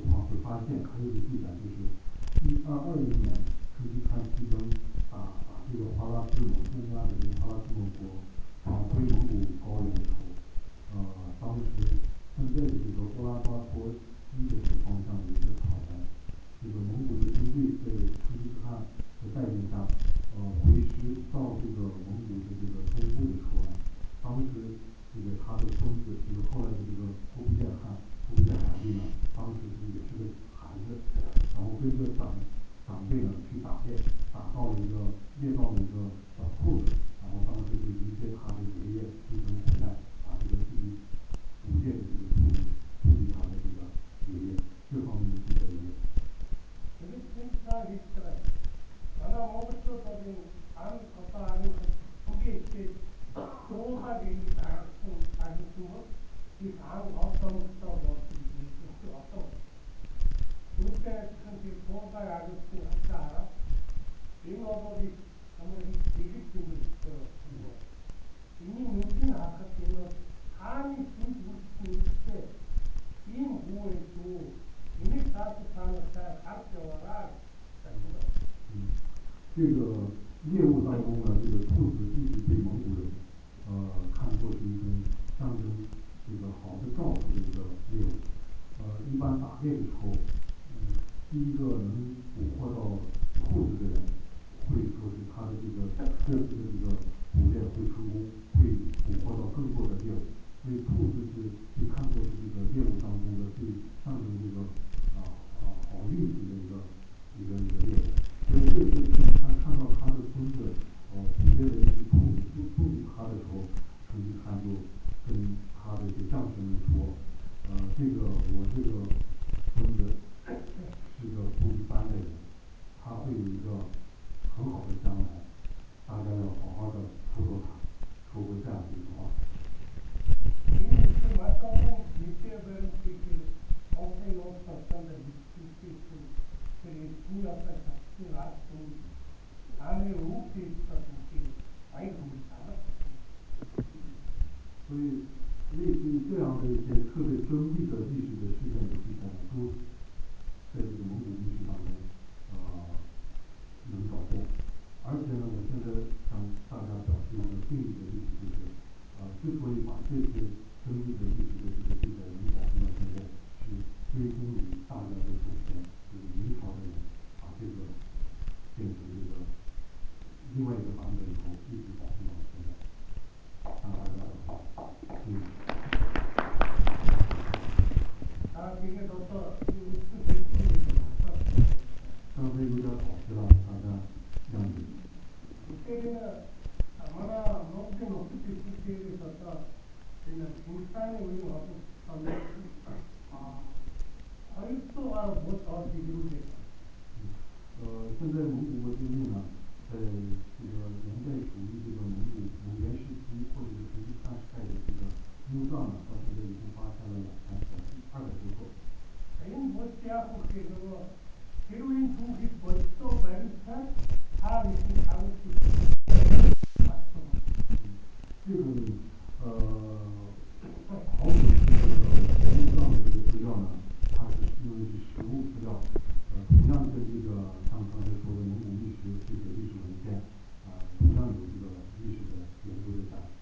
辈呢去打猎，打到了一个猎到了一个小兔子，然后当时就迎接他的爷爷提前回来，把这个自己捕猎的这个兔子送给他的这个爷爷，这方面的记载也有。 만화 먹었어 또는 안 걷다 아니 그게 이제 조사기 나쁜 아주 이상 어떤 것도 이게 어떤 그때 그게 조사 아주 하자 이 노동이 아무리 되게 힘들 거고 이미 무슨 아까는 한이 중국인데 이 무에도 이미 사실상 잘 가져와라. 这个猎物当中呢，这个兔子一直被蒙古人呃看作是一种象征这个好的兆头的一个猎物。呃，一般打猎的时候，嗯，第一个能捕获到兔子的人，会说是他的这个这次的这个捕猎会成功，会捕获到更多的猎物。所以兔子是被看作是这个猎物当中的最象征这个啊啊好运气的一个一个一个猎物。所以这次他看到他的孙子呃捕猎的一只兔子祝祝福他的时候，成吉思汗就跟他的这将士们说，呃，这个我这个孙子是个不一般的人，他会有一个很好的将来，大家要好好的辅佐他，说过这样的一句话。 所以，类似于这样的一些特别珍贵的历史的事件的记载呢，都在这个蒙古历史当中，呃，能找见。而且呢，我现在向大家表示一个另一个例子，就是，呃，之所以把这些珍贵的历史的这个记载能保存到现在，是归功于大家的祖先，就是明朝的人把这个变成这个另外一个版本以后，一直保存到现在。 向大家表示敬意。 아, 되게 더 刚才有点跑题了，大家谅解。 이때는 아마나 녹대 녹대 시대에 있어서 저는 빙산에 우리 와서 아, 얼토가 뭐더 비교돼. 呃，现在蒙古国境内呢，在这个年代属于这个蒙古蒙元时期或者是成吉思汗时代的这个墓葬呢，到现在已经发现了两千二百多座。 인 못지않고 그거 헤로인 중식 벌써 발사 다 이렇게 하고 这个呃，考古的这个墓葬的这个资料呢，它是因为是实物资料，呃，同样跟这个像刚才说的蒙古历史这些历史文献，啊、呃，同样有这个历史的研究的价值。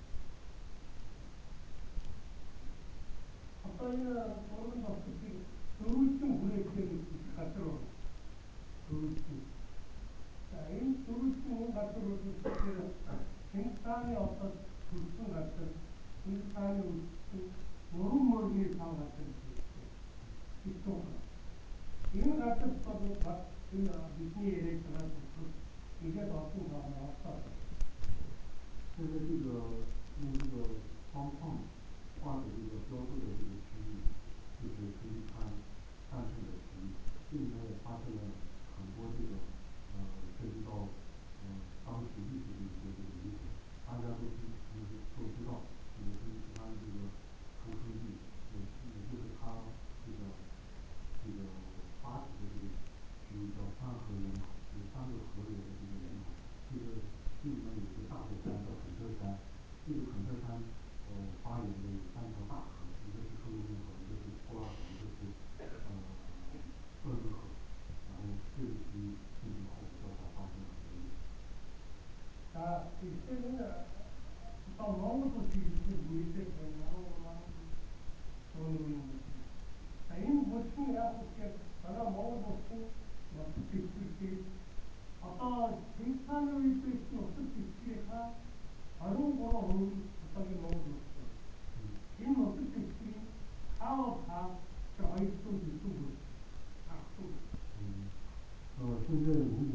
어떤 또는 어떻게 그루쯤 물에 갔더라고. 그루쯤. 자, 이 그루쯤 갔더라도 그때는 생산의 어떤 불순 같은 생산의 노름머리의 상 같은 게 이쪽으로. 이런 같았어도 막 미신이 이랬지만 이게 어떤 거는 없어. 现在这个用这个方框画的这个标注的这个区域，就是成吉思汗诞生的区域。这里面也发现了很多这个呃涉及到呃当时历史的一些这个遗址。大家都知平时都知道，这个成吉思汗这个出生地，也也就是他这个这个发迹的这个区域叫三河源头，有三个河流的这个源头。这个这里面有一个大的山叫肯特山，这个肯特山呃发源的有三条大河，一个是克鲁木河，一个是呼拉河，一个是呃顿河，然后这个区域进行考古调查发现了很多历史。 자, 이때는 또 너무도 뒤집히 물리대 되냐고 돈이 자, 이 무슨 야속게 하나 먹어보신 어떻게 있을지 어떤 생산의 뜻이 어떻게 있을까 바로 그런 어떤 게 먹어줬어. 이 어떻게 있을지 사업 다 저희 또 유튜브 다 嗯，呃，现在蒙古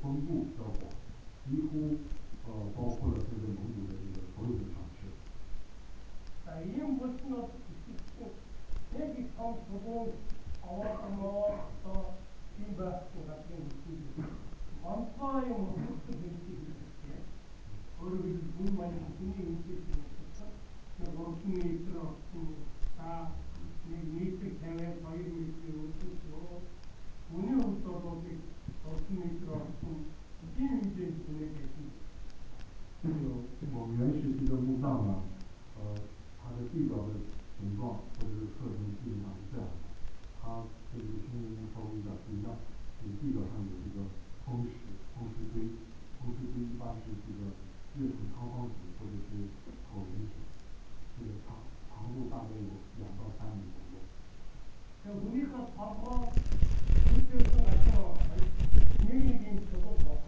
分布比较广，几乎呃包括了现在蒙古的这个所有的省市。 자, 이 무엇은 내기 참 저도 아와서뭐 빈바스 같은 것들이 많다의 뭐 그들이 이렇게 어르신 돈 많이 분이 있겠죠. 어르신이 있더라고 다 미트 개회 저희 미트 웃으시고 운영부터도 어르신이 있더라고 이미 이제 보내겠습니다. 这个蒙元时期的墓葬呢，呃，它的地表的形状或者是特征基本上是这样的，它跟这个匈奴墓稍微有点不一样，这个地表上有这个砯石、砯石堆，砯石堆一般是这个月筒长方形或者是椭圆形，这个长长度大概有两到三米左右。 우리가 봐봐 이쪽에서 나타나 얘기긴 저도 먹고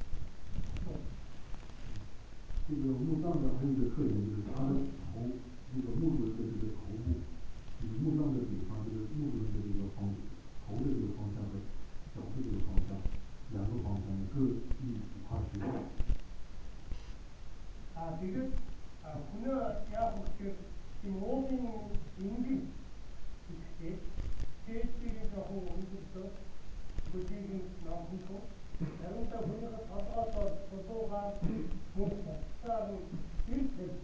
这个墓葬的还有一个特点就是它的头，这个墓主人的这个头部，就是墓葬的顶上这个墓主人的这个方头的这个方向和脚的这个方向，两个方向各立一块石头。 아, 지금 아, 군어 야 혹시 이 모든 인기 이렇게 제시가 하고 오늘부터 무지개 나오고 다른데 보니까 가까워서 저도가 뭐 복사를 이렇게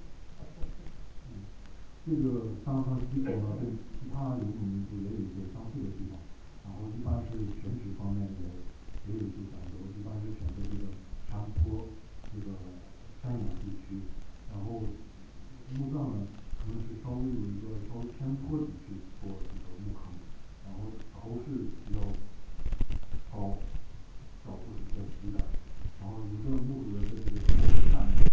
这个三河西口呢，跟其他游牧民族也有一些相似的地方，然后一般是选址方面也也有一些讲究，一般是选择这个山坡、这个山崖地区，然后墓葬呢可能是稍微有一个稍微偏坡地区做这个墓坑，然后头是比较高，角度是比较直的，然后有的墓主人的这个头是站着。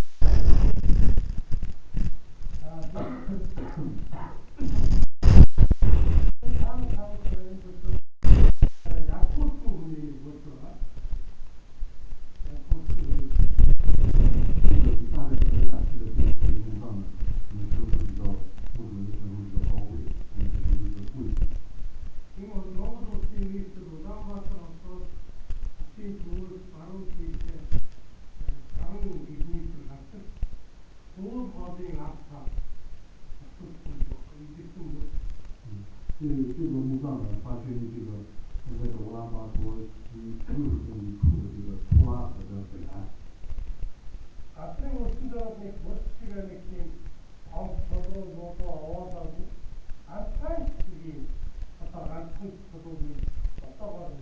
这这个墓葬呢，发现于这个现在的乌兰巴托离六十公里处的这个图拉河的北岸。 앞에 오신 사람이 멋지게 이렇게 앞으로 모두 어와가고 안타이스기 아까 안타이스도 왔다가도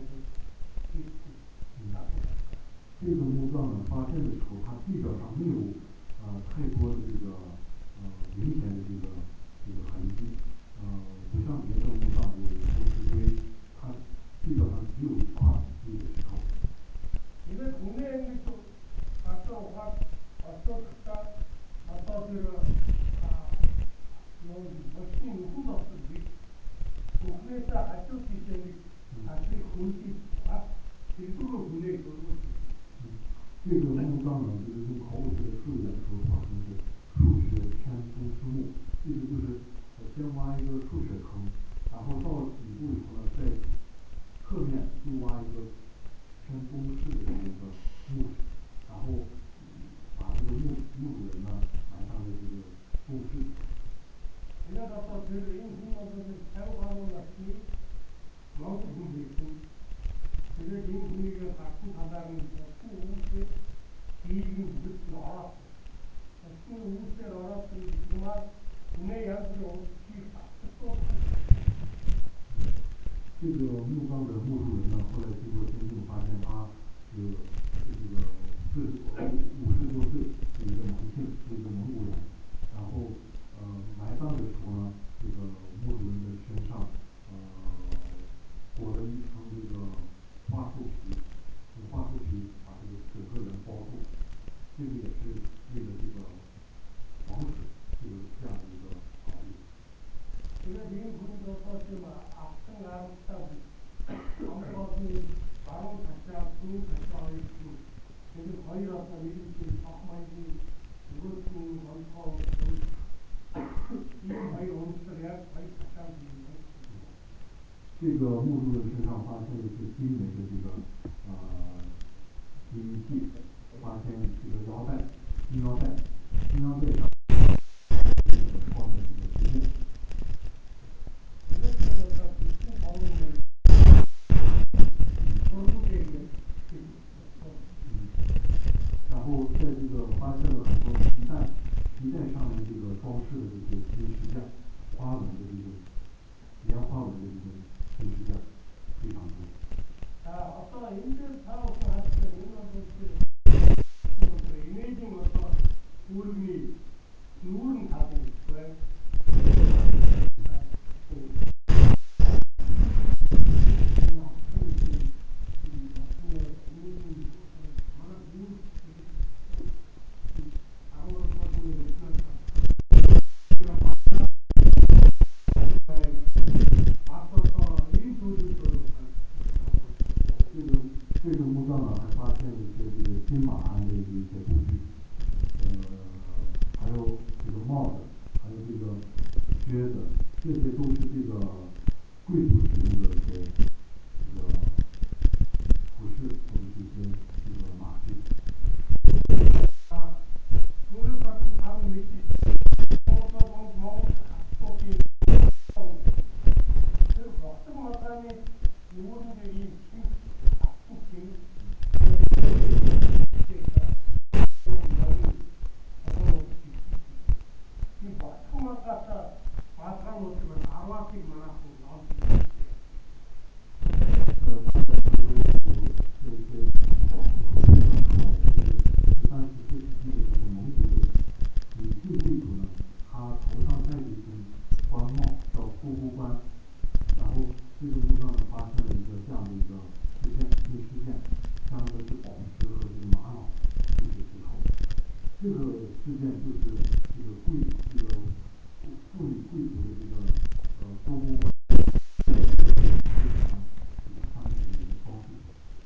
这个墓葬呢，发现的时候，它地表上没有呃太多的这个呃明显的这个这个痕迹，呃，不像别的墓葬有砯石堆，它地表上只有一块绿的石头。 이게 동네에 또 아까 와 어떤 각자 어떤 아 멋진 후보들이 동네에서 아주 기존의 아주 고시 와 일부러 보내 그러고 这个墓葬呢，就是用考古学的术语来说，它可能是数学偏东之墓，意思就是呃先挖一个数学坑，然后到底部以后呢，在侧面又挖一个偏东式的这个墓室，然后把这个墓墓主人呢埋葬在这个墓室里。 내가 갖다 들을 인생모습을 사용하는 것이 너무 있습니다. 그래서 이 분위기가 갖고 가다는 것은 이익은 무슨 알았어. 무슨 우세 알았더니 그만 군의 양들이 어떻게 또 这个墓葬的墓主人呢，后来经过鉴定，发现他是这个四五十多岁，是一个男性，是一个蒙古人。然后呃埋葬的时候呢，这个墓主人的身上呃裹了一层这个花树皮，用花树皮把这个整个人包住，这个也是为了这个防水，这个这样的一个考虑。 그래 미국도 또지만 앞선 나라다 아무것도 바로 갖다 두 갖다 있고 그래서 거의라서 이렇게 정말이 이것도 원포 이 거의 원스야 거의 갖다 주는 거. 这个墓主人身上发现的是精美的这个呃金银器，发现这个腰带、金腰带，金腰带上光的这个石剑。然后在这个发现了很多皮带，皮带上面这个装饰的这些金饰件，花纹的这种莲花纹的这种金饰件非常多。 자, 어떤 인들 사업을 할 때 이런 것들 이미징 어떤 우름이 누른 답이 왜 这个墓葬呢，还发现了一些这个金马鞍的一些工具，呃，还有这个帽子，还有这个靴子，这些都是这个贵族使用的一些这个服饰，或者是一些这个马具。 오늘 같은 다른 느낌 먹어서 먹고 뽑기 그 먹던 마당에 요리들이 힘 힘 이 먹통만 갖다 마당 놓으면 아와기만 하고 나오지. 这个事件就是这个贵这个妇女贵族的这个呃多宫官这个上面的一个装饰。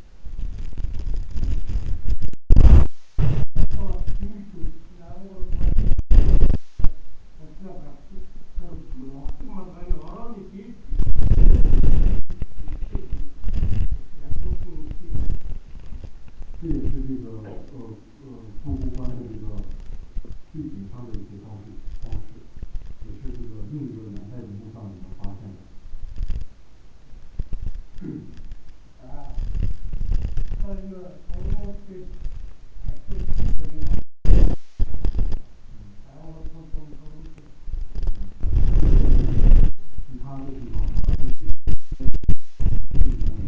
这也是这个呃呃故宫关的这个壁顶上的一些装饰装饰，也是这个另一个元代的墓葬里面发现的。 啊，这个从我的还是这里嘛，然后从从从其他的地方发现这里面有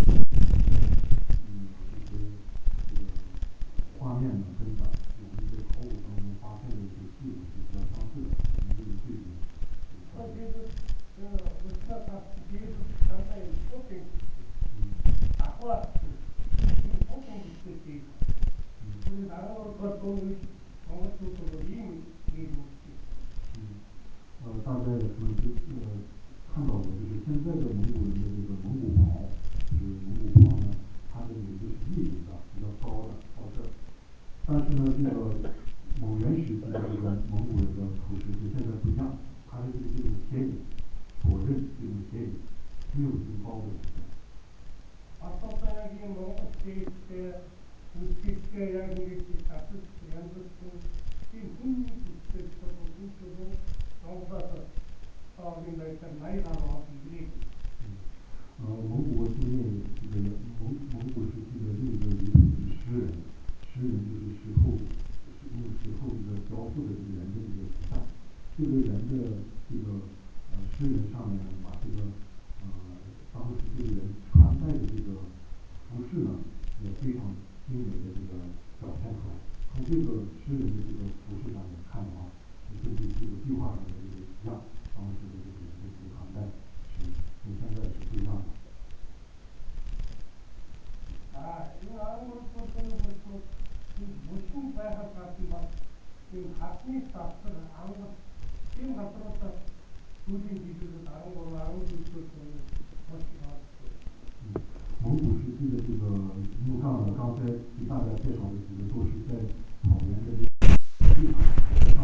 嗯一些这个画面呢跟咱我们这考古当中发现的一些器物是比较相似的，我们这个对比。 그래도 그 우리가 같이 뒤에서 상당히 포팅 아쿠아 이 포팅 있을 때 우리 나라로 더 돈을 먹을 수 있도록 이미 이미 呃，大概我们是呃看到过，就是现在的蒙古人的这个蒙古袍，就是蒙古袍呢，它的领子是立领的，比较高的高个儿。但是呢，这个蒙元时期的这个蒙古人的服饰跟现在不一样，它是这种铁领，左衽这种铁领，没有这种高的领子。 아토사야기 먹을 때 우치께야 이게 같은 연습도 이 훈이 붙어서 붙어서 나와서 사업인가 일단 많이 나와 이들이 呃，蒙古国境内这个蒙蒙古时期的另一个领土就是石人，石人就是石头，是用石头这个雕塑的这个人的这个图像，这个人的这个呃石人上面把这个呃当时这个人穿戴的这个服饰呢，也非常精美的这个表现出来。从这个石人的这个服饰上面看的话，跟这这个壁画上的这个一样，当时的这个人的这个穿戴是跟现在是不一样的。 아, 이거 아는 것도 또 무슨 배가 같은 막 지금 같은 싹을 아는 것 지금 갖다 두진 기술도 다른 거로 아는 것도 있고 멋지다. 蒙古时期的这个墓葬呢，刚才给大家介绍的几个都是在草原的地上。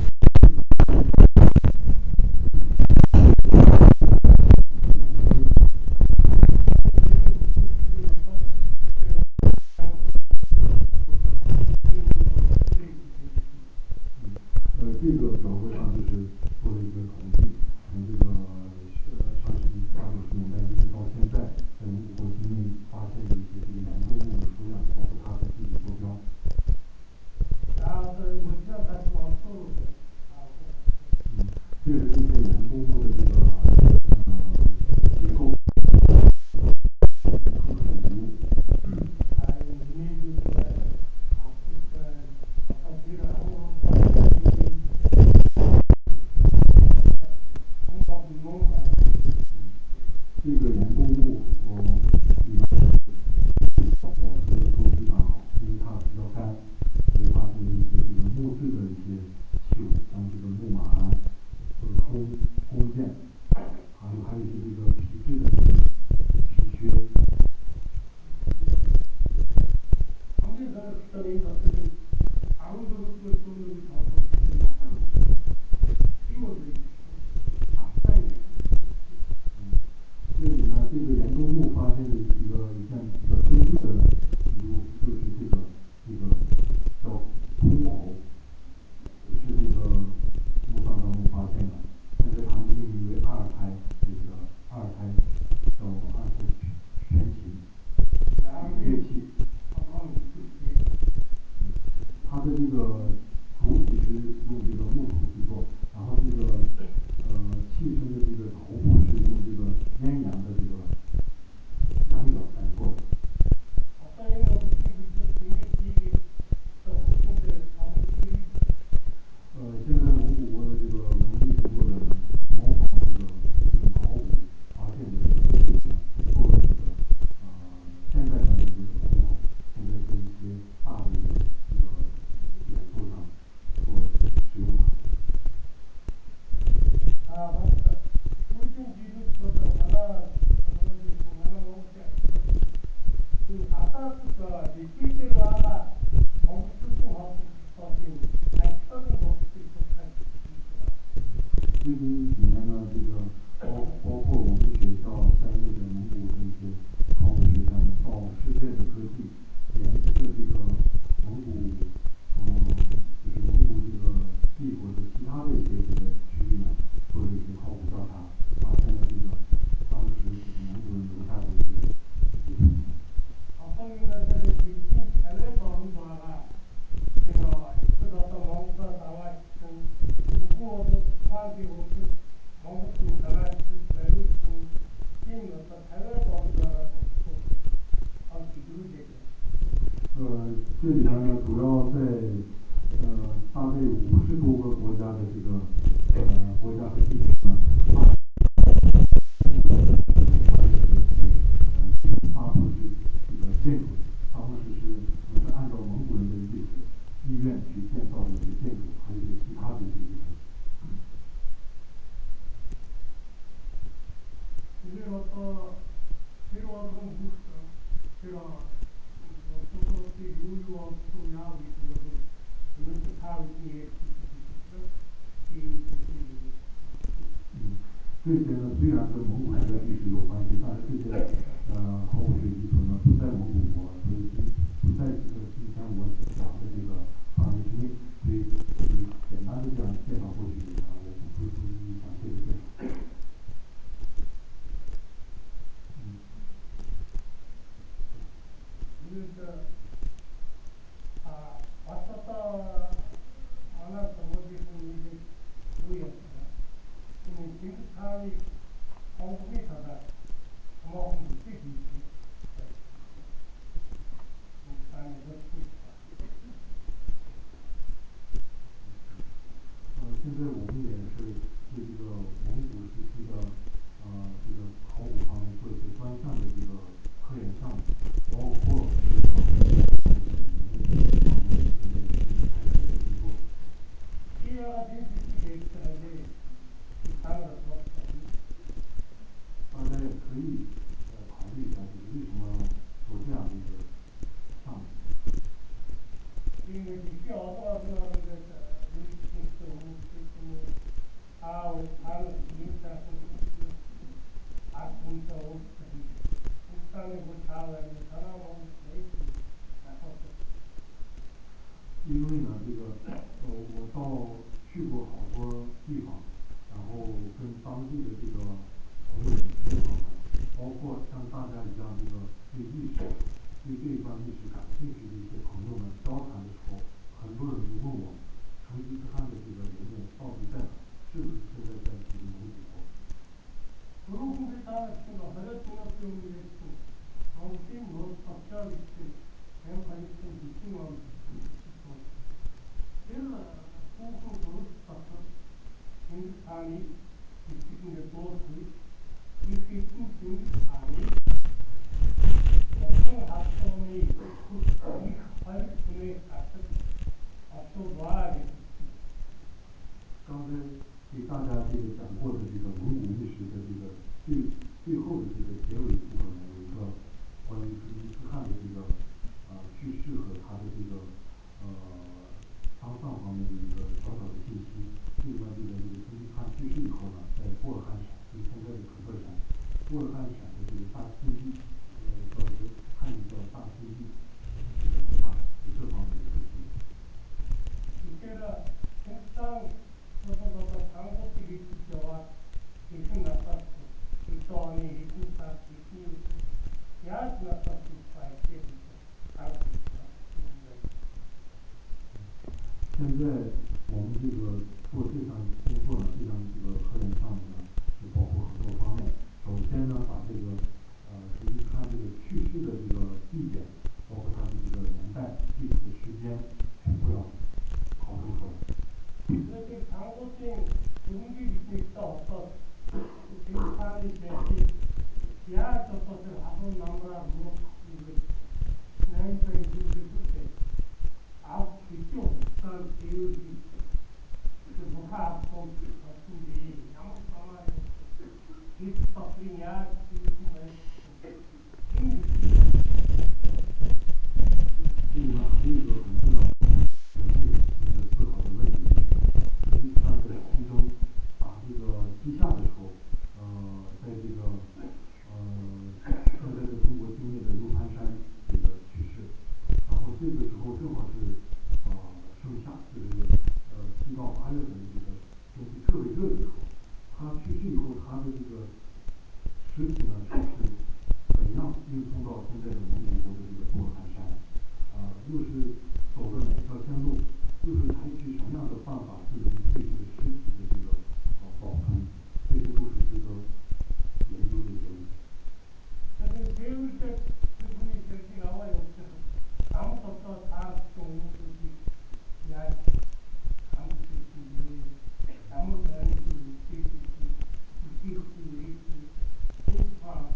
这这个岩洞墓发现的一个一件比较珍贵的遗物，就是这个这个叫铜偶，是这个墓葬当中发现的，现在他们命名为阿尔泰，这个阿尔泰叫阿尔泰全琴乐器。它的这个主体是用这个木头制作，然后这个呃器身的这个头部是用这个绵羊的这个羊角来做的。呃，现在蒙古国的这个文物艺术部的人模仿这个这个考古发现的这个技术呢，做了这个呃现代版的这个铜偶，现在在一些大的这个这个演奏上做使用它。 啊，我知道，我以前记录说的，完了，什么的，完了我讲，그 아까부터 이 띠질화가 정수증하고 거긴 발표는 것도 있었다. 最近几年呢，这个包包括我们学校在内的蒙古的一些考古学家呢，到世界的各地，沿着这个蒙古，嗯、呃，就是蒙古这个帝国的其他的一些这个区域呢，做了一些考古调查，发现了这个当时这个蒙古人留下的一些遗存。 어떤 미친 해외 범과가 제가 그것도 뭔가 나와 있고 누구도 저한테 오듯 뭔가 나와 있을 때는 긴 어떤 해외 범과가 없고 어 기술이 呃，这里面呢，主要在呃大概有五十多个国家的这个呃国家和地区呢，大部分是这个建筑，大部分是是那是按照蒙古人的意思意愿去建造的一些建筑，还有一些其他的一些遗存。 그리고 또 필요한 국가 제가 소소시 유유한 소야 위주로 이것도 다 위에 嗯，这些呢虽然跟蒙古人的历史有关系，但是这些呃考古学遗存呢不在蒙古国，所以今不在这个今天我讲的这个范围之内，所以就是简单的这样介绍过去啊，我不不不一一详细的介绍。嗯。 그래서 아 왔었다 하나 저번에 분이 누구였어요? 근데 지금 사람이 공급이 가다 그만큼 늦게 되지. 사람이 늦게 있다. 呃，现在我们也是对这个蒙古时期的呃这个考古方面做一些专项的这个科研项目，包括这个这个文物方面现在正在开展一些工作。 시야가 진실이 있어야지 산으로 뒀어. 大家也可以呃考虑一下，就是为什么要做这样的一个项目。 이게 이게 어떤 어떤 데서 물질도 물질도 아 우리나라는 인사도 아군도 없이 북한의 그 자원이 하나만 내지 나서서 因为呢，这个呃，我到去过好多地方，然后跟当地的这个同仁同行们，包括像大家一样这个对历史、对这一段历史感兴趣的一些朋友们交谈的时候，很多人就问我，成吉思汗的这个陵墓到底在哪？是不是现在在这个蒙古国？ 그런 게 다 지금 하나 중학교 있고 아무튼 뭐 大金地，呃，叫一个汉语叫大金地，这个和他有这方面的特性。 이때는 생산 소속어서 당국들이 지켜와 대신 나빴고 이 또한이 리쿠사 리쿠 야스 나빴고 파이테부터 알고있다. 现在我们这个做这项工作呢，这项这个科研项目呢，是包括很多方面。首先呢，把这个呃实际看这个去世的这个地点，包括它的这个年代、具体的时间，全部要考证出来。 그런데 당국진 용기 있다 없어 생산이 되지 지하 쪽것을 하고 나무라 뭐 나이프에 두고 그때 아홉 기초 그 비율이 그 뭐가 아홉 같은데 아무 상관이 디스터링이야 디스터링 这里面还有一个很重要的内容，一个思考的问题，就是实际上在其中打这个地下的时候，呃，在这个呃现在的中国境内的六盘山这个去世，然后这个时候正好是呃盛夏，就是呃七到八月份的这个天气特别热的时候，他去世以后，他的这个尸体呢是怎样运送到现在的蒙古国的这个博尔罕山？啊、呃，又是走的哪条线路？又是采取什么样的办法进行对这个尸体的这个呃保存？这些都是这个研究的一个问题。 그래서 배울 때 그분이 저렇게 나와요. 아무것도 다 동물들이 야 아무것도 아무 다른 그 있지 있지 있지 공부하고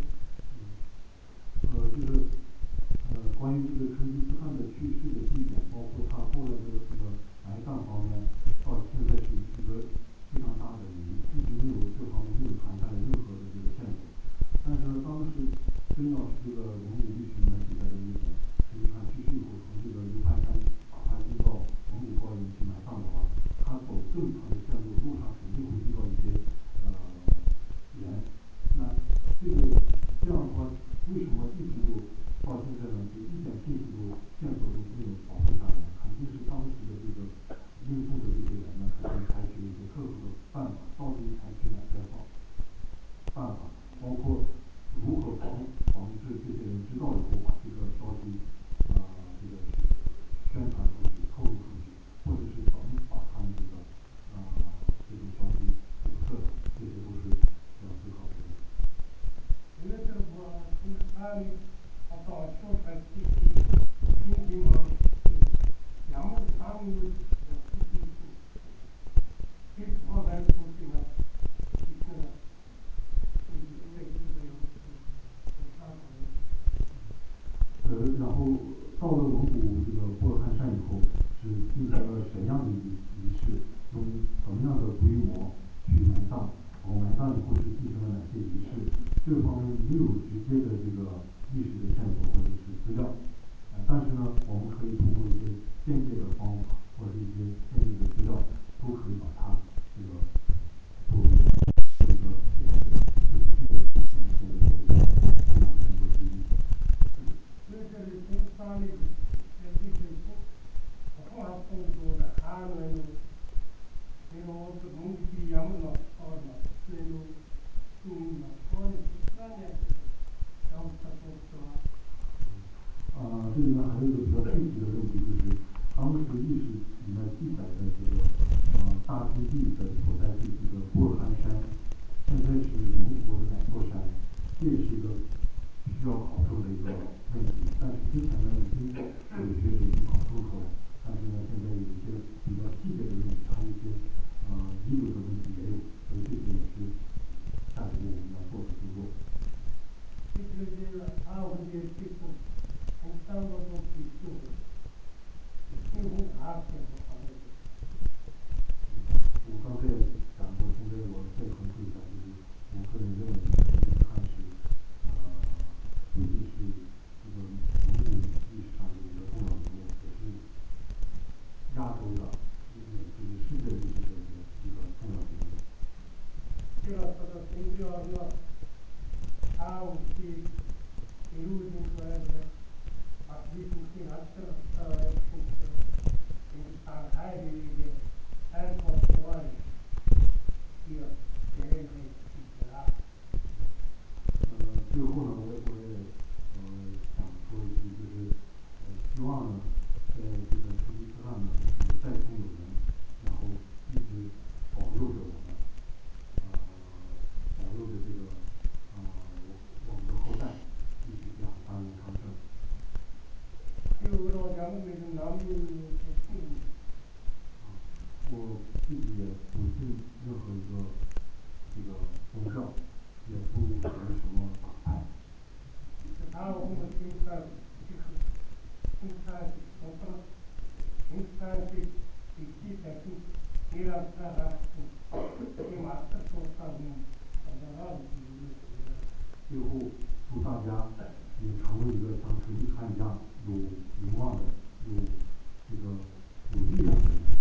呃，就是呃，关于这个成吉思汗的去世的地点，包括他后来的这个埋葬方面，到现在是一个非常大的谜，一直没有这方面没有传下来任何的这个线索。但是呢，当时真要是这个蒙古历史里面记载的那种，成吉思汗去世以后，从这个六盘山把他运到蒙古高原去埋葬的话，他走正常的线路，路上肯定会遇到一些呃人。那这个这样的话，为什么一直就到现在呢？就一点信息都线索都没有保存下来？肯定是当时的这个运送的这些人呢，肯定采取了一些特殊的办法。到底采取哪些方办法？包括如何防防止这些人知道以后把这个消息啊、呃、这个宣传出去、透露出去，或者是怎么把他们这个啊、呃、这种消息堵塞的，这些都是需要思考的问题。 이것을 뭐 사람이 어떤 쇼할 수 있지 진심한 양무 상을 수도 있고 필수화가 좋지만 있거나 呃，然后到了蒙古这个博尔罕山以后，是进行了怎样的仪仪式，用怎么样的规模去埋葬，然后埋葬以后是进行了哪些仪式？这方面没有直接的这个历史的线索或者是资料，呃，但是呢，我们可以通过一些间接的方法或者一些间接的资料，都可以把它这个作为这个也是这是这个我们现在做的一个重要的工作之一。 그들의 생산이 되고 통합동도 한외로 내로 또 문기지 양은 없거나 내로 중인 거는 시간에 영탁부터 啊、这里面还有一个比较具体的问题，就是当时历史里面记载的这个呃大金地的所在地，这个博尔罕山，现在是蒙古国的哪座山？这也是一个需要考证的一个问题。但是之前呢，已经有学者已经考证出来，但是呢，现在有一些比较细节的问题，还有一些呃遗留的问题也有，所以这些也是下一步我们要做的工作。 그들의 아우디에 찍고 생산 것도 있고 그리고 아세요 하고 我刚才也讲过，现在我再重复一下，就是我个人认为成吉思汗是呃不仅是这个蒙古历史上的一个重要人物，也是亚洲的，也就是世界历史的一个一个重要人物。 그래서 생존하면 다 혹시 이루어진 거에 대해 앞뒤국이 나타났다 했으니까 상하이에게 알고 좋아해 이어 대회에 있더라. 呃，最后呢，我也我也呃想说一句，就是呃希望呢，在这个成吉思汗呢，呃再次有人，然后一直保佑着我们，呃，保佑着这个呃我我们的后代一直这样繁荣昌盛。 여러 장면에서 남는 대신 我自己也不信任何一个这个宗教，也不属于什么党派。 다음은 인사 인사 어떤 인사식 있기 때문에 이런 사람 이 맞서 또한 사람을 最后祝大家也成为一个像成吉思汗一样有名望的、有这个有力量的人。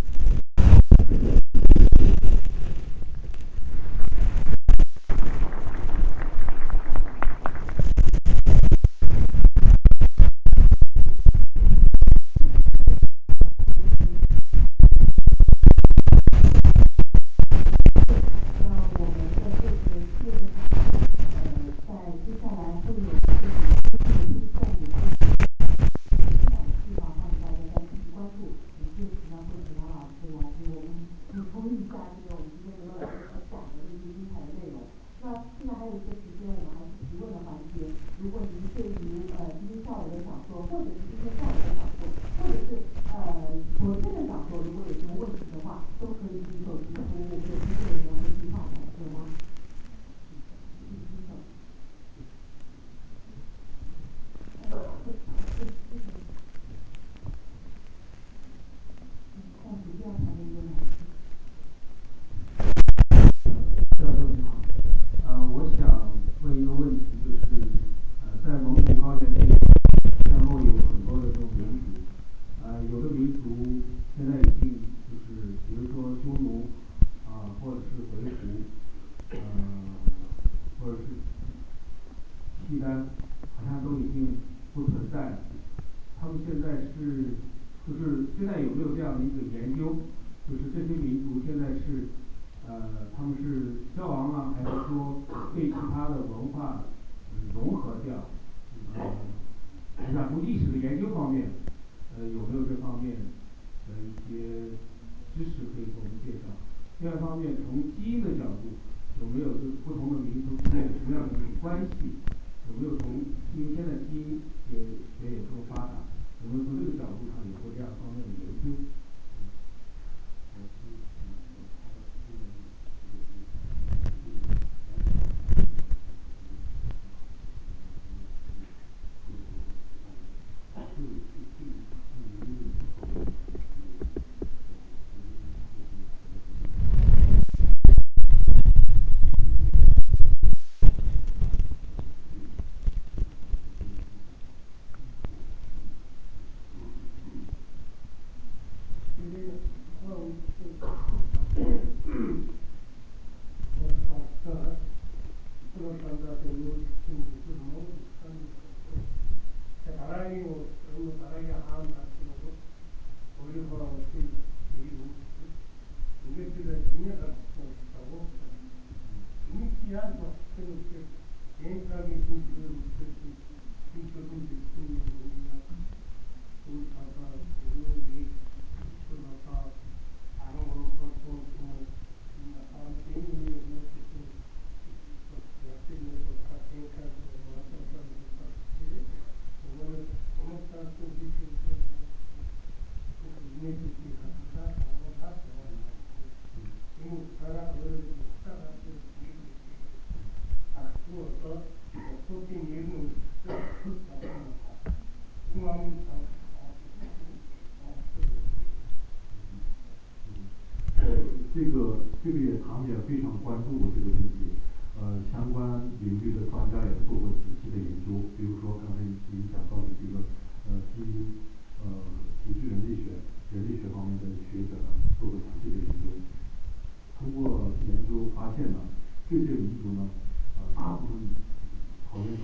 这个这个也堂也非常关注过这个问题，呃，相关领域的专家也做过仔细的研究，比如说刚才您讲到的这个呃基因呃组织人类学人类学方面的学者呢做过详细的研究，通过研究发现呢，这些民族呢呃大部分讨厌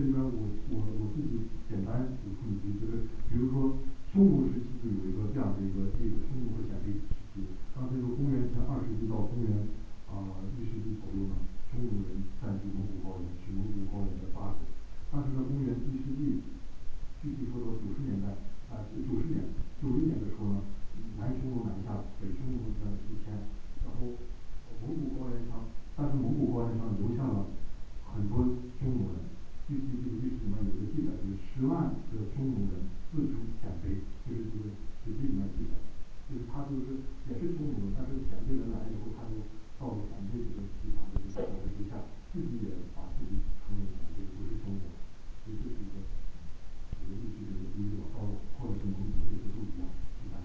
这里边我我我自己简单补充一句，就是比如说匈奴时期就有一个这样的一个这个匈奴和鲜卑时期，刚才说公元前二世纪到公元啊一世纪左右呢，匈奴人占据蒙古高原，是蒙古高原的八国。但是呢，公元一世纪，具体说到九十年代啊九十年九零年的时候呢，南匈奴南下，北匈奴呢西迁，然后蒙古高原上，但是蒙古高原上留下了很多匈奴人。据据这个历史里面有一个记载，就是十万的匈奴人自称鲜卑，这是这个史记里面记载的。就是他就是也是匈奴人，但是鲜卑人来以后，他就到了鲜卑这个地方的这个统治之下，自己也把自己称为鲜卑，不是匈奴。所以这是一个这个历史这个规律吧，到后来跟蒙古这些都一样，一般。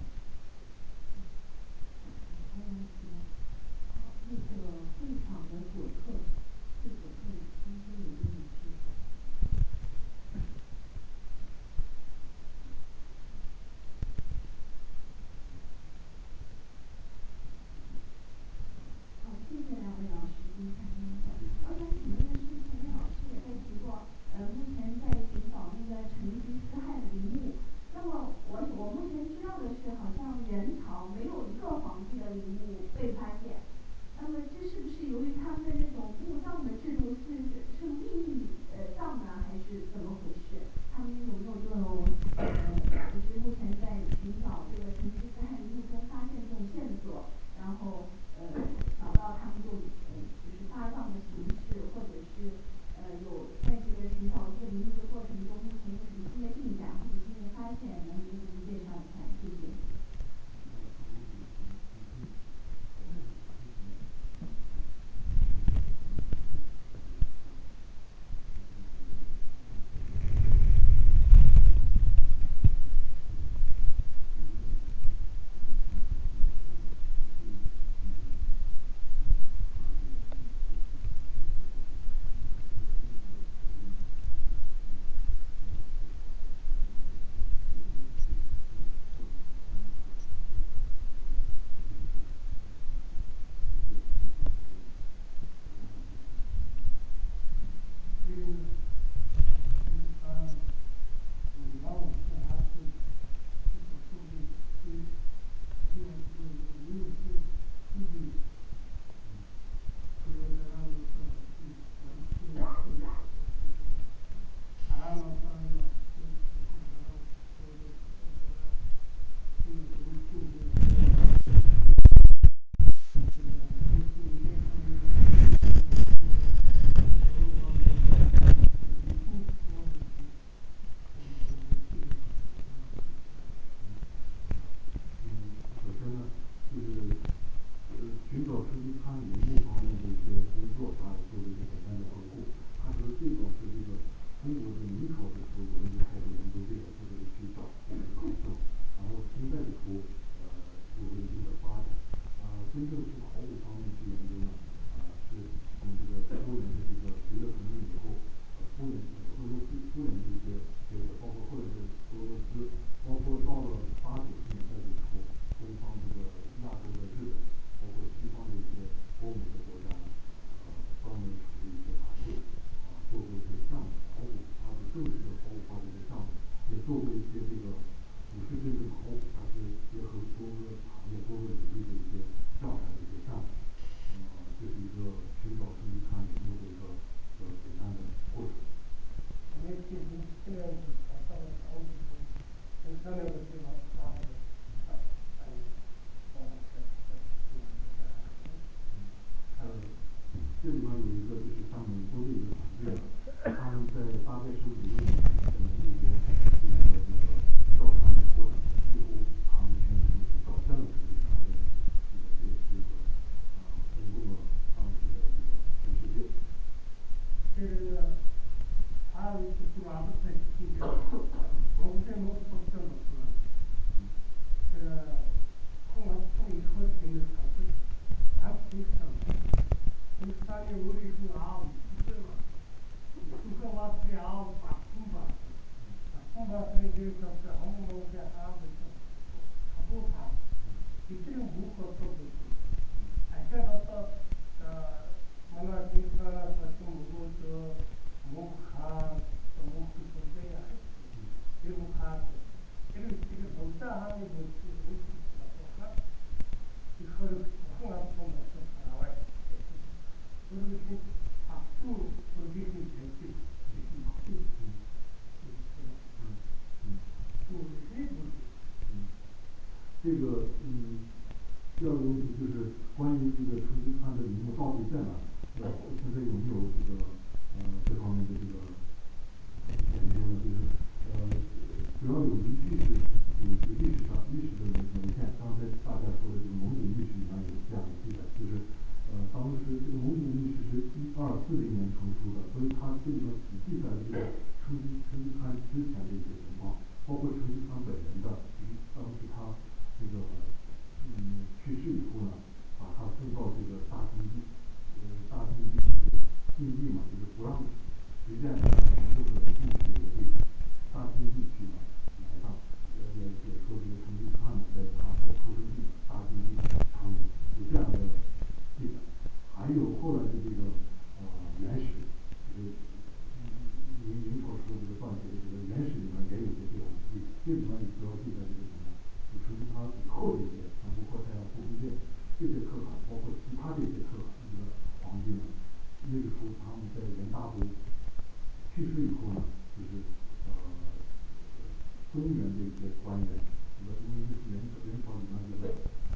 还有其他那个会场的左侧，最左侧中间有一个女士。 好，谢谢两位老师精彩的演讲。我想请问的是，前面老师也在提过，呃，目前在寻找那个成吉思汗陵墓。那么我我目前知道的是，好像元朝没有一个皇帝的陵墓被发现。那么这是不是由于他们的那种墓葬的制度是是秘密呃葬呢，还是怎么回事？他们有没有这种呃，就是目前在寻找这个成吉思汗陵墓中发现这种线索，然后呃找到他们这种呃就是发葬的形式，或者是呃有在这个寻找这个陵墓的过程中，目前有什么新的进展或者新的发现，能给我们介绍一下？谢谢。 这个呢，就是他五幺五是还是是否受这个对这个这个没有是具体这个在那个是对我的是是是俺们上面是是是咱说的这个这个都就这个这个就是一些嗯，首先呢，就是呃寻找成吉思汗陵墓方面的一些工作，他做了一个简单的回顾。他说最早是这个中国的明朝的时候，有人就开始研究这个，或者是去找或者是考证。然后清代的时候，呃，有了一定的发展。呃，真正从考古方面去研究呢，啊、是从这个苏联的这个独立革命以后，呃，苏联呃俄罗斯苏联的一些学者，包括后来的俄罗斯，包括到了八九十年代的时候，东方这个亚洲的日本，包括西方的一些欧美的国家呢，呃，专门成立一些团队，啊、做过一些项目，考古，它是正式的考古发掘的项目，也做过一些这个不是真正考古，它是结合多个行业、多个领域的一些调查的一些项目。那么这是一个寻找成吉思汗陵墓的一个呃简单的过程。 因为进行这样子考察的考古中，跟商量的地方拉的啊啊包括这这这这呃，这里面有一个就是像美国的一个团队呢，他们在大概是五六年前在蒙古国进行了这个调查以后呢，最后他们宣称是找见了成吉思汗的这个这个石刻，啊、轰动了当时的这个全世界。 这个他主要是在这个蒙古在蒙古这么说，这个后来从以后定的他是他是这个什么？这个三年五里从阿五出去了，出个瓦斯里阿五把空吧，把空吧这里就是说是红蒙在阿五是他不他，你这个如何做的？哎，现在到呃，我那经常那说听蒙古说蒙古汉成吉思汗的陵墓到底在哪？呃，现在有没有这个呃这方面的这个研究呢？就是呃，主要有一句是有这个历史上历史的文文献，刚才大家说的这个蒙古秘史里面有这样的记载，就是呃，当时这个蒙古秘史是一二四零年成书的，所以它这里面只记载了这个成吉成吉思汗之前的一些情况，包括成吉思汗本人的，就是当时他这个嗯去世以后呢，把他送到这个大金地，呃，大金地就是禁地嘛，就是不让随便任何人进去的一个地方，大金地去埋埋葬，也也也说这个成吉思汗呢，在他的出生地大金地长陵有这样的记载，还有后来的这个呃元史，这个明明朝时候这个撰写的这个元史里面也有些这样的记载，这里面主要记载这个什么？就成吉思汗以后这些像窝阔台啊、傅恒建这些可汗，包括其他这些可汗这个皇帝呢，那个时候他们在元大都去世以后呢，就是呃中原的一些官员，这个因为元元朝里面这个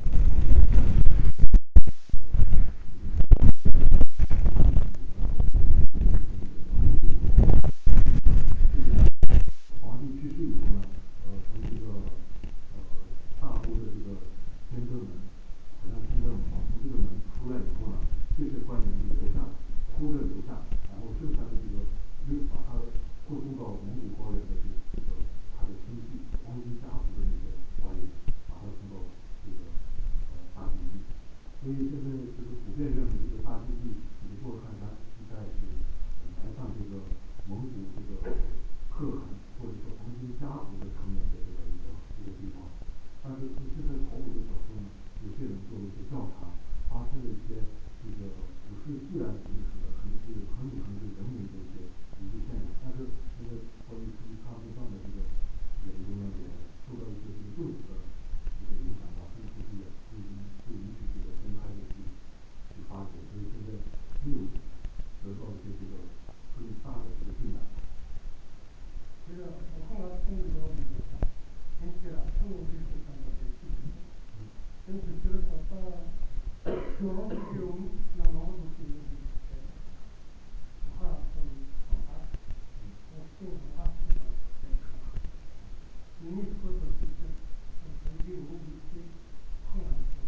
皇帝去世以后呢，呃，从这个呃大都的这个天德门，好像天德门吧，从这个门出来以后呢，这些官员就留下，哭着留下，然后剩下的这个又把他护送到蒙古高原的这这个他的亲戚黄金家族的那些官员，把他送到这个呃大金地。所以现在这个普遍认为这个大金地这个若汉山一带是埋葬这个蒙古这个可汗或者说黄金家族的成员的这个一个一个地方。但是从现在考古的角度呢，有些人做了一些调查，发现了一些这个不是自然形成的，可能是很有可能是人为的一些遗迹现象。但是现在关于成吉思汗墓葬的这个研究呢，也受到一些这个政府的这个影响吧，政府也不允不允许这个公开的去去发掘，所以现在没有得到一些这个更大的这个进展。 这个我看了中国比较大，并且呢，中国历史上的这些记载，因此觉得说到有龙是有那蒙古是有历史的，文化从文化，我信文化是的在看，因为或者是这这这有一些困难的。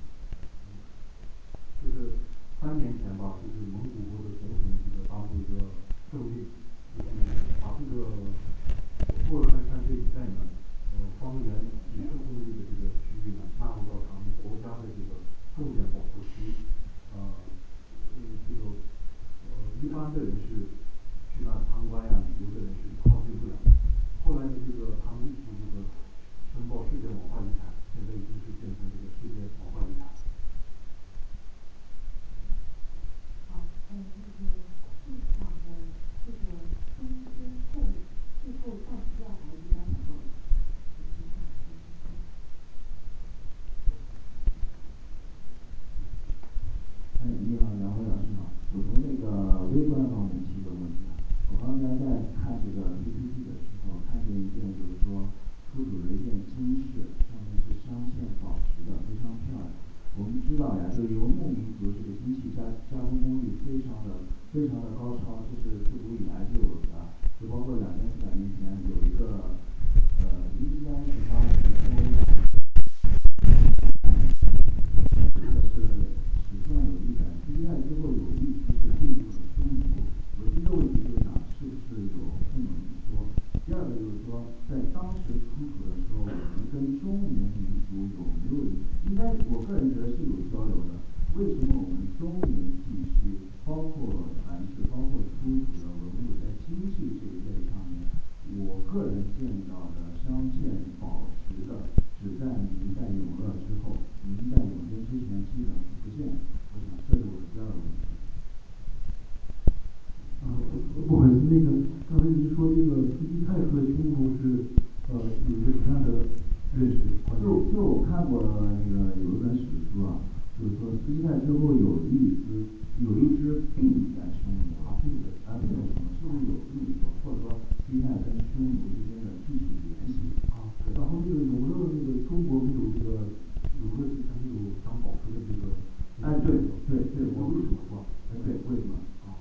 就是三年前吧，就是蒙古国的总统这个发布一个政令，就是把这个若汉山这一带呢，呃，方圆几十公里的这个区域呢，纳入到咱们国家的这个重点保护区。呃，嗯，这个呃，一般的人是去那参观呀、旅游的人是靠近不了的。后来呢，这个他们一出这个申报世界文化遗产，现在已经是变成这个世界文化遗产。 好，呃，那个现场的这个中间后最后到资料台应该很多人，有请上有请上。 哎，你好，两位老师好。我从那个微观方面提个问题啊。我刚才在看这个 P P T 的时候，看见一件就是说出土了一件金饰，上面是镶嵌宝石的，非常漂亮。我们知道呀，就游牧民族这个金器加加工工艺非常的非常的高超，这是自古以来就有的。就包括两千四百年前有一个呃，应该是发自中。这个是史上有记载，西晋之后有一直是进入了匈奴。我第一个问题就是想，是不是有这么一说？第二个就是说，在当时出土的时候，我们跟中原民族有没有？应该我个人觉得是有交流的。为什么我们中原地区，包括传世、包括出土的文物，在金器这一类上面，我个人见到的镶嵌宝石的，只在明代永乐之后，明代永贞之前基本是不见的。我想这是我的第二个问题。 呃，不好意思，那个刚才您说这个慈禧太和匈奴是呃有一个什么样的认识？ 就就我看过那个有一本史书啊，就是说慈禧太之后有一只有一只病在匈奴啊，病在啊病在匈奴，是不是有这么一说？或者说慈禧太跟匈奴之间的具体联系啊？然后那个永乐那个中国没有这个永乐之前没有镶宝石的这个。 哎，对， 对对，我为什么说？哎，对，为什么？啊？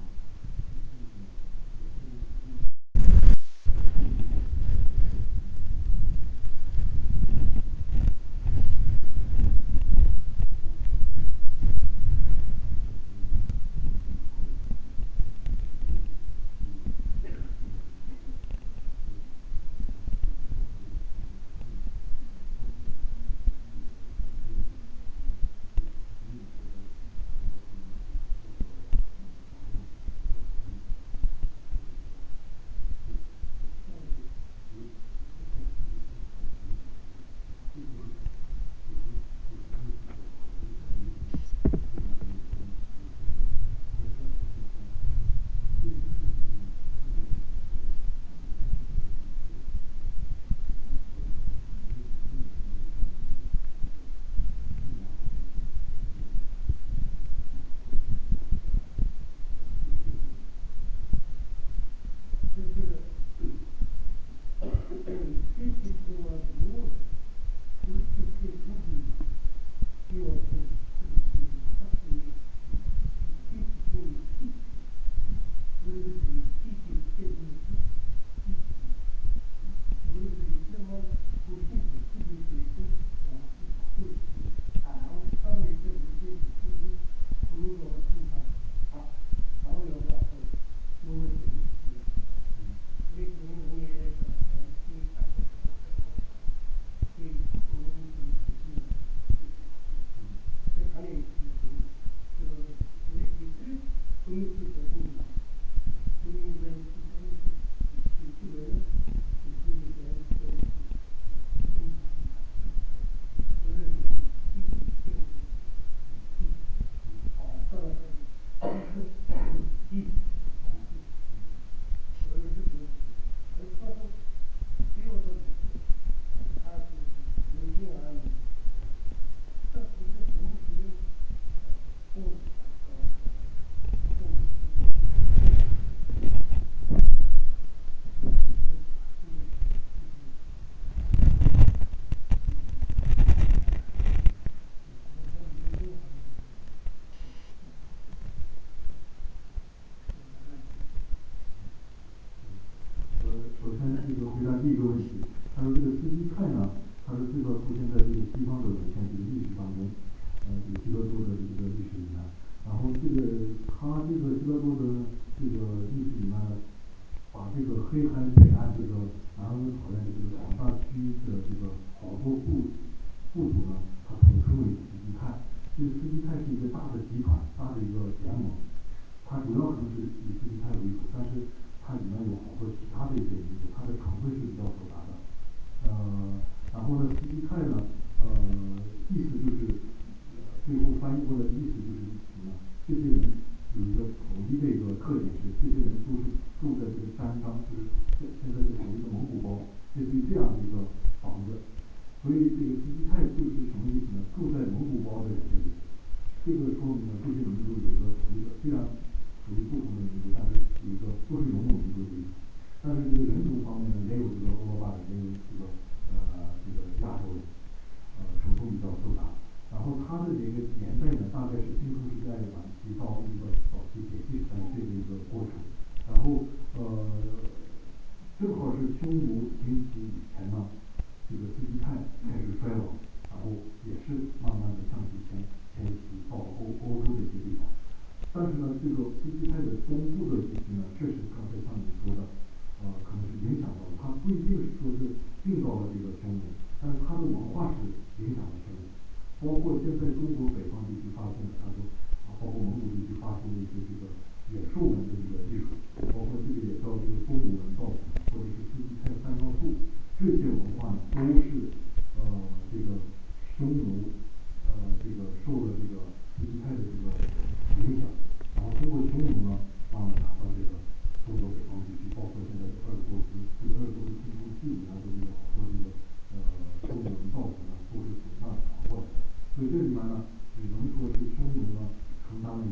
首先这个回答第一个问题，他说这个斯基泰呢，他是最早出现在这个西方的文献这个历史当中，呃，这个希腊多的这个历史里面，然后这个他这个希腊多的这个历史里面呢，把这个黑海北岸这个南欧草原的这个广大区域的这个好多部部族呢，他统称为斯基泰。这个斯基泰是一个大的集团，大的一个联盟，它主要可能是以斯基泰为主，但是它里面有好多其他的一些民族，它的成分是比较复杂的。呃，然后呢，斯基泰呢，呃，意思就是，呃，最后翻译过来的意思就是什么呢？这些人有一个统一的一个特点是，这些人都是住在这个山上，就是现现在的所谓的蒙古包，类似于这样的一个房子。所以这个斯基泰就是什么意思呢？住在蒙古包的人的意思。这个说明了这些民族有一个统一的，虽然属于不同的民族，但是有一个都是游牧民族的意思。但是这个人种方面呢，也有这个欧罗巴人，也有这个呃这个亚洲人，呃成分比较复杂。然后它的这个年代呢，大概是新生时代晚期到一直到早期铁器时代这个一个过程。然后呃正好是匈奴兴起以前呢，这个斯基泰开始衰亡，然后也是慢慢的向西迁迁徙到欧欧洲的一些地方。但是呢，这个斯基泰的东部的地区呢，确实刚才像你说的，呃，可能是影响到了，它不一定是说是并到了这个匈奴，但是它的文化是影响了匈奴。包括现在中国北方地区发现的，他说啊，包括蒙古地区发现的一些这个野兽文的这个艺术，包括这个也叫这个动物文造型，或者是斯基泰三要素，这些文化呢，都是呃这个匈奴呃这个受了这个斯基泰的这个影响，然后通过匈奴呢，慢慢传到这个中国北方地区，包括现在的鄂尔多斯，这个鄂尔多斯青铜器里面都有好多这个呃动物文造型呢，都是从那儿传过来的。所以这里面呢，只能说是匈奴呢承担了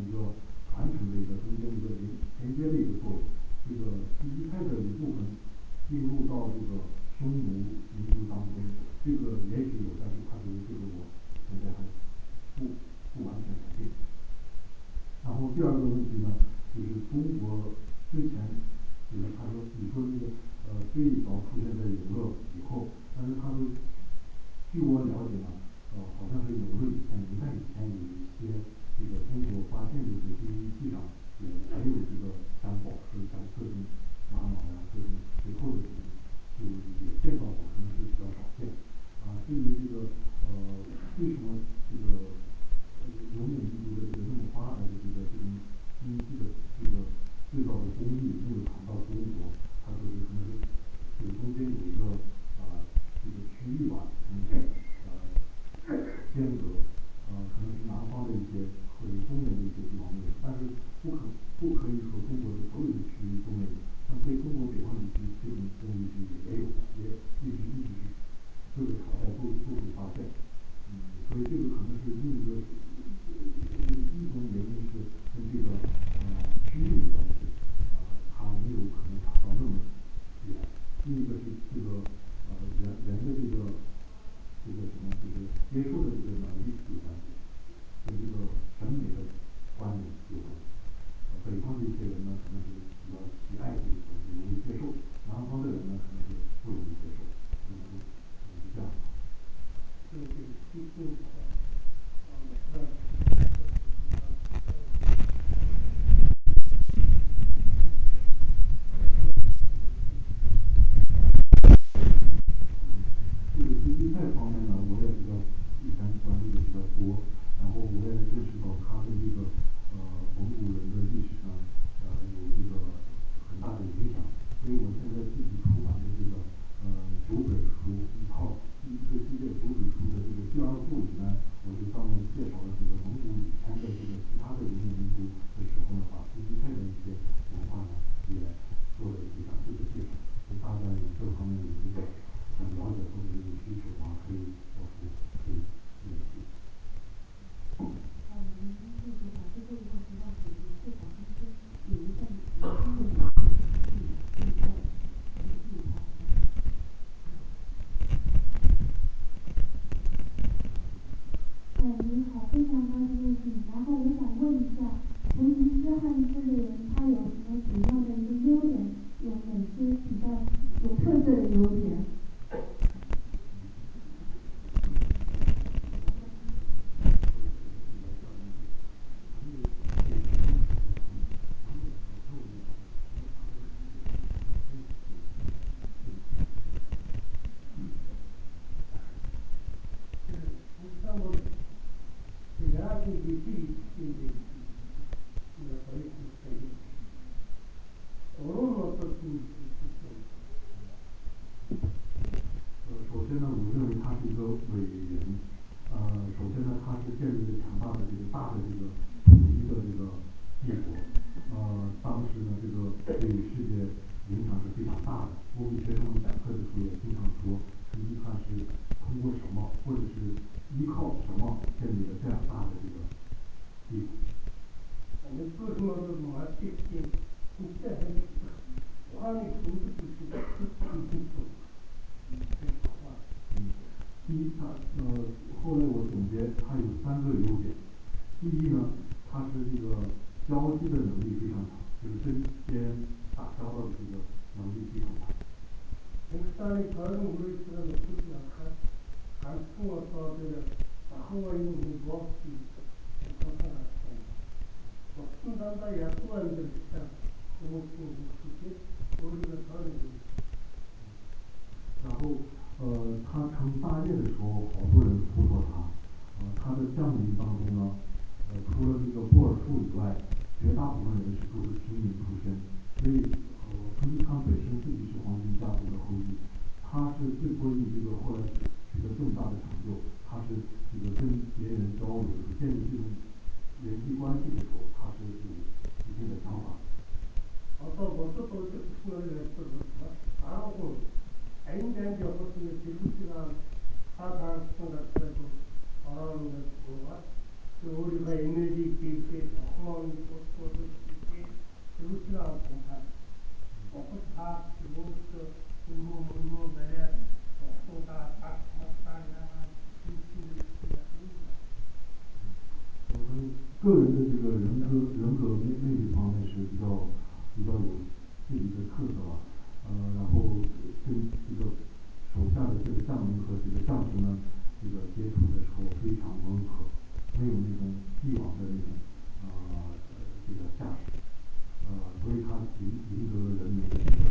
第二个问题呢，就是中国之前就是他说你说那个呃最早出现在永乐以后，但是他说据我了解呢，呃好像是永乐以前明代以前有一些这个中国发现的一些金银器上也还有这个像宝石像各种玛瑙呀各种石头的东西，就也见到过，可能是比较少见。啊，至于这个呃为什么这个呃游牧民族的这个那么发达的这个这种经济的这个制造的工艺没有传到中国，他说是可能是这个中间有一个啊、呃、这个区域吧，可能是呃间隔，呃可能是南方的一些或者东边的一些地方没有，但是不可不可以说中国的所有的区域都没有，像北中国北方地区这种工艺是也有，也一直一直是各个朝代都都会发现。嗯，所以这个可能是另一个一种原因是跟这个呃区域有关系，呃它没有可能传到那么远。另一个是这个呃人人的这个这个什么就是接受的这个能力有关系，跟这个审美的观念有关系。呃北方的一些人呢可能是比较喜爱这个东西，容易接受，南方的人呢可能是不容易接受，可能是可能是这样的。 就这个批评的话，啊，那这个地地菜方面呢，我也比较以前关注的比较多，然后我也认识到它跟这个呃蒙古人的历史上呃有这个很大的影响，所以我现在自己出版的这个呃九本书一套一个系列九本书的这个第二部里面，我就专门介绍了这个蒙古以前的这个其他的游牧民族的时候呢，把地地菜的一些文化呢也做了一些详细的介绍，所以大家有这方面有这个想了解或者有需求的话，可以到时候可以联系。 呃，您那个把最后一个提到水利最早中间有一段有一个地地菜，地菜。 哎，你好，非常高兴认识你。然后我想问一下，成吉思汗这个人他有什么主要的一个优点？有哪些比较有特色的优点？ 呃，首先呢，我认为他是一个伟人。呃，首先呢，他是建立了强大的这个大的这个统一的这个帝国。呃，当时呢，这个对世界影响是非常大的。我给学生们讲课的时候也经常说，成吉思汗是通过什么，或者是依靠什么建立了这样大的这个帝国。 我们做什么都是马屁精，你这还花里胡哨不是很清楚，很花。 嗯，第一，他呃，后来我总结，他有三个优点。第一呢，他是这个交际的能力非常强，就是跟别人打交道的这个能力非常强。 افغانستان کارن وریشتر نفوذی آخر همچون وسایل دخوایی نبودی مخاطر هستند. وقتی دنبال یادوان درشتن نمودیم وقتی ولی کاری 然后呃，他成大业的时候，好多人辅佐他。呃，他的将领当中呢，呃，除了这个波尔术以外，绝大部分人是都是平民出身。所以呃，成吉思汗本身自己是黄金家族的后裔，他是之所以这个后来取得这么大的成就，他是这个跟别人交流的时候，建立这种人际关系的时候，他是有一定的想法。 Hatta Batı politikasını yaptırdılar. Arap'ın en genç yapısını Türkçü'den Hakan'ın yaptığı Arap'ın var. Teoriga emeği keyfi, Ahman'ın koskodu keyfi, Türkçü'den kompar. Okut hap, yoktu, ilmu, mulmu, beler, oktuda, tak, taktan, yalan, Türkçü'nün yaptığı. 我们个人的这个人人格人格魅魅力方面是比较比较有自己的特色吧，呃，然后跟这个手下的这个将领和这个将士们这个接触的时候非常温和，没有那种帝王的那种呃这个架势，呃，所以他赢赢得了人民的这个。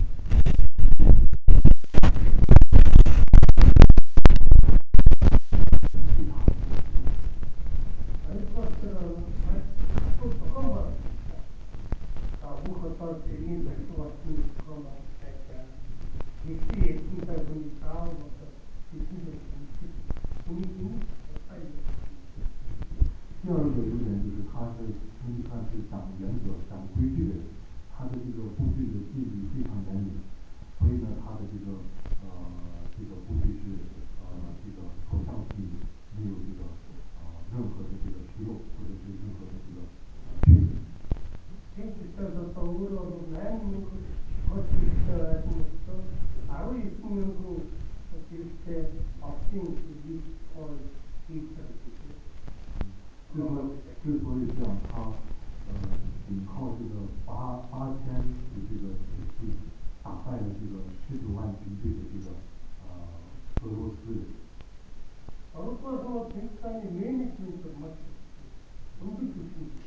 第二个优点就是他是成吉思汗是讲原则、讲规矩的人，他的这个部队的纪律非常严明，所以呢，他的这个呃这个部队是呃这个所向披靡，没有这个呃任何的这个纰漏或者是任何的这个呃缺点。 있어서 서울어로 많은 것이 있어야 되면서 바로 있으면서 이렇게 업ting or 있더라고요. 之所之所以这样，他呃仅靠这个八八千的这个铁骑打败了这个十九万军队的这个呃俄罗斯人。 俄罗斯뭐 빙산이 매니지먼트 맞죠? 엄청 좋습니다.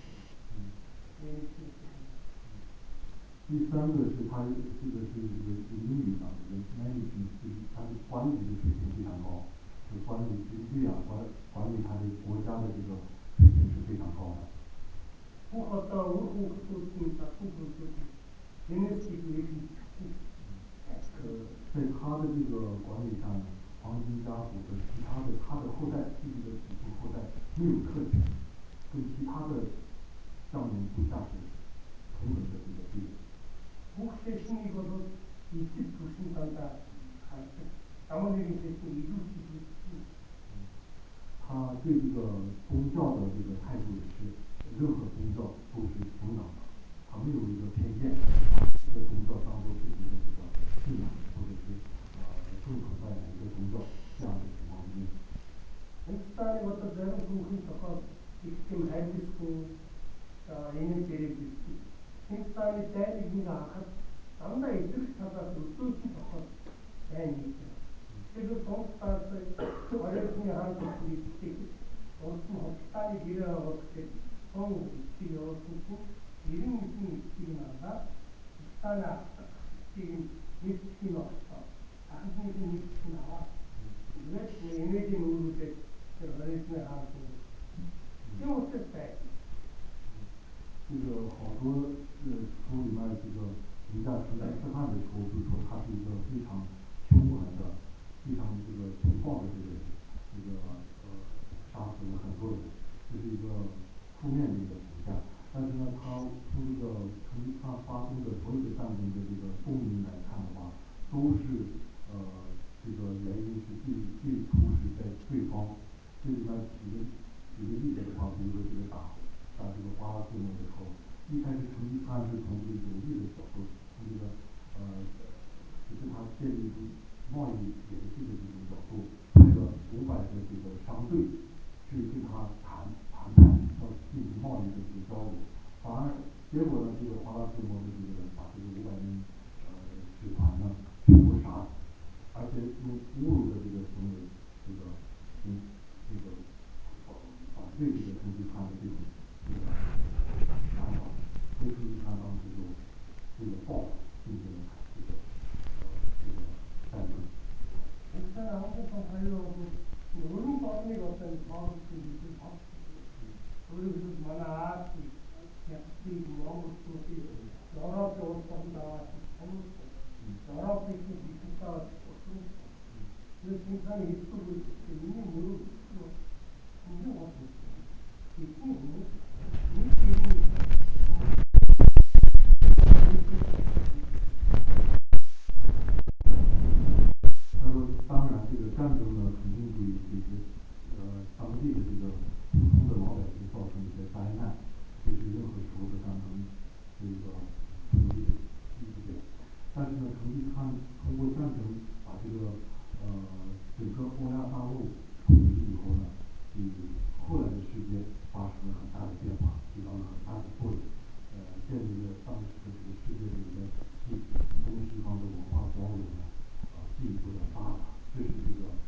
第三个是他这个是这个英语上这个 management， 就是他的管理的水平非常高，就管理军队啊，管管理他的国家的这个水平是非常高的。 不好到我我都听他不不不，人家几个人。 呃，在他的这个管理下呢，黄巾家族的其他的他的后代，自己的子孙后代没有特权，跟其他的将领部下是同等的这个地位。 혹시 신이고도 이집 부신단다 나머지 대신 이주시고 他对这个宗教的这个态度也是，任何宗教都是平等的，他没有一个偏见，把一个宗教当做自己的这个信仰，或者是呃更崇拜哪一个宗教，这样的情况没有。 Hindistan'ı orada zaten ruhun sakal, iklim her disku, yeni çeyresi. Hindistan'ı değerli günde akar, tam da edir tarzı tuttuğu için sakal, ben yiyeceğim. 그래서 동스타에서 어렵게 하는 것들이 있기 동스타 헛단이 길어하고 그때 동을 있기로 듣고 이름이 있기는 한다. 스타나 지금 미스키 넣었어. 당신이 미스키 나와. 왜 이미지 누르게 어렵게 하는 거. 지금 어땠대? 这个好多呃书里面这个评价成吉思汗的时候，就说他是一个非常凶狠的。非常这个穷暴的这个人，这个呃杀死了很多人，这是一个负面的一个评价。但是呢，他从这个成吉思汗发动的所有的战争的这个动因来看的话，都是呃这个原因是最最初是在对方。这里面举个举个例子的话，比如说这个打打这个花剌子模的时候，一开始成吉思汗是从这个有利的角度，从这个呃是跟他建立贸易联系的这种角度，派了五百个这个商队去跟他谈谈判，要进行贸易的这个交流。反而结果呢，这个花剌子模的这个人把这个五百名呃使团呢全部杀死，而且用侮辱的这个行为，这个行这个反反对这个成吉思汗的这种这个想法，所以成吉思汗当时就这个报复进行了这个呃这个战争。 일단 아무것도 하려고 너무 빠르게 어떤 마음을 준비를 하고 그리고 많아 약들이 뭐 것이 여러 作用，呃，建立了当时的这个世界的一个体系，东西方的文化交流呢，啊，进一步的发达，这是这个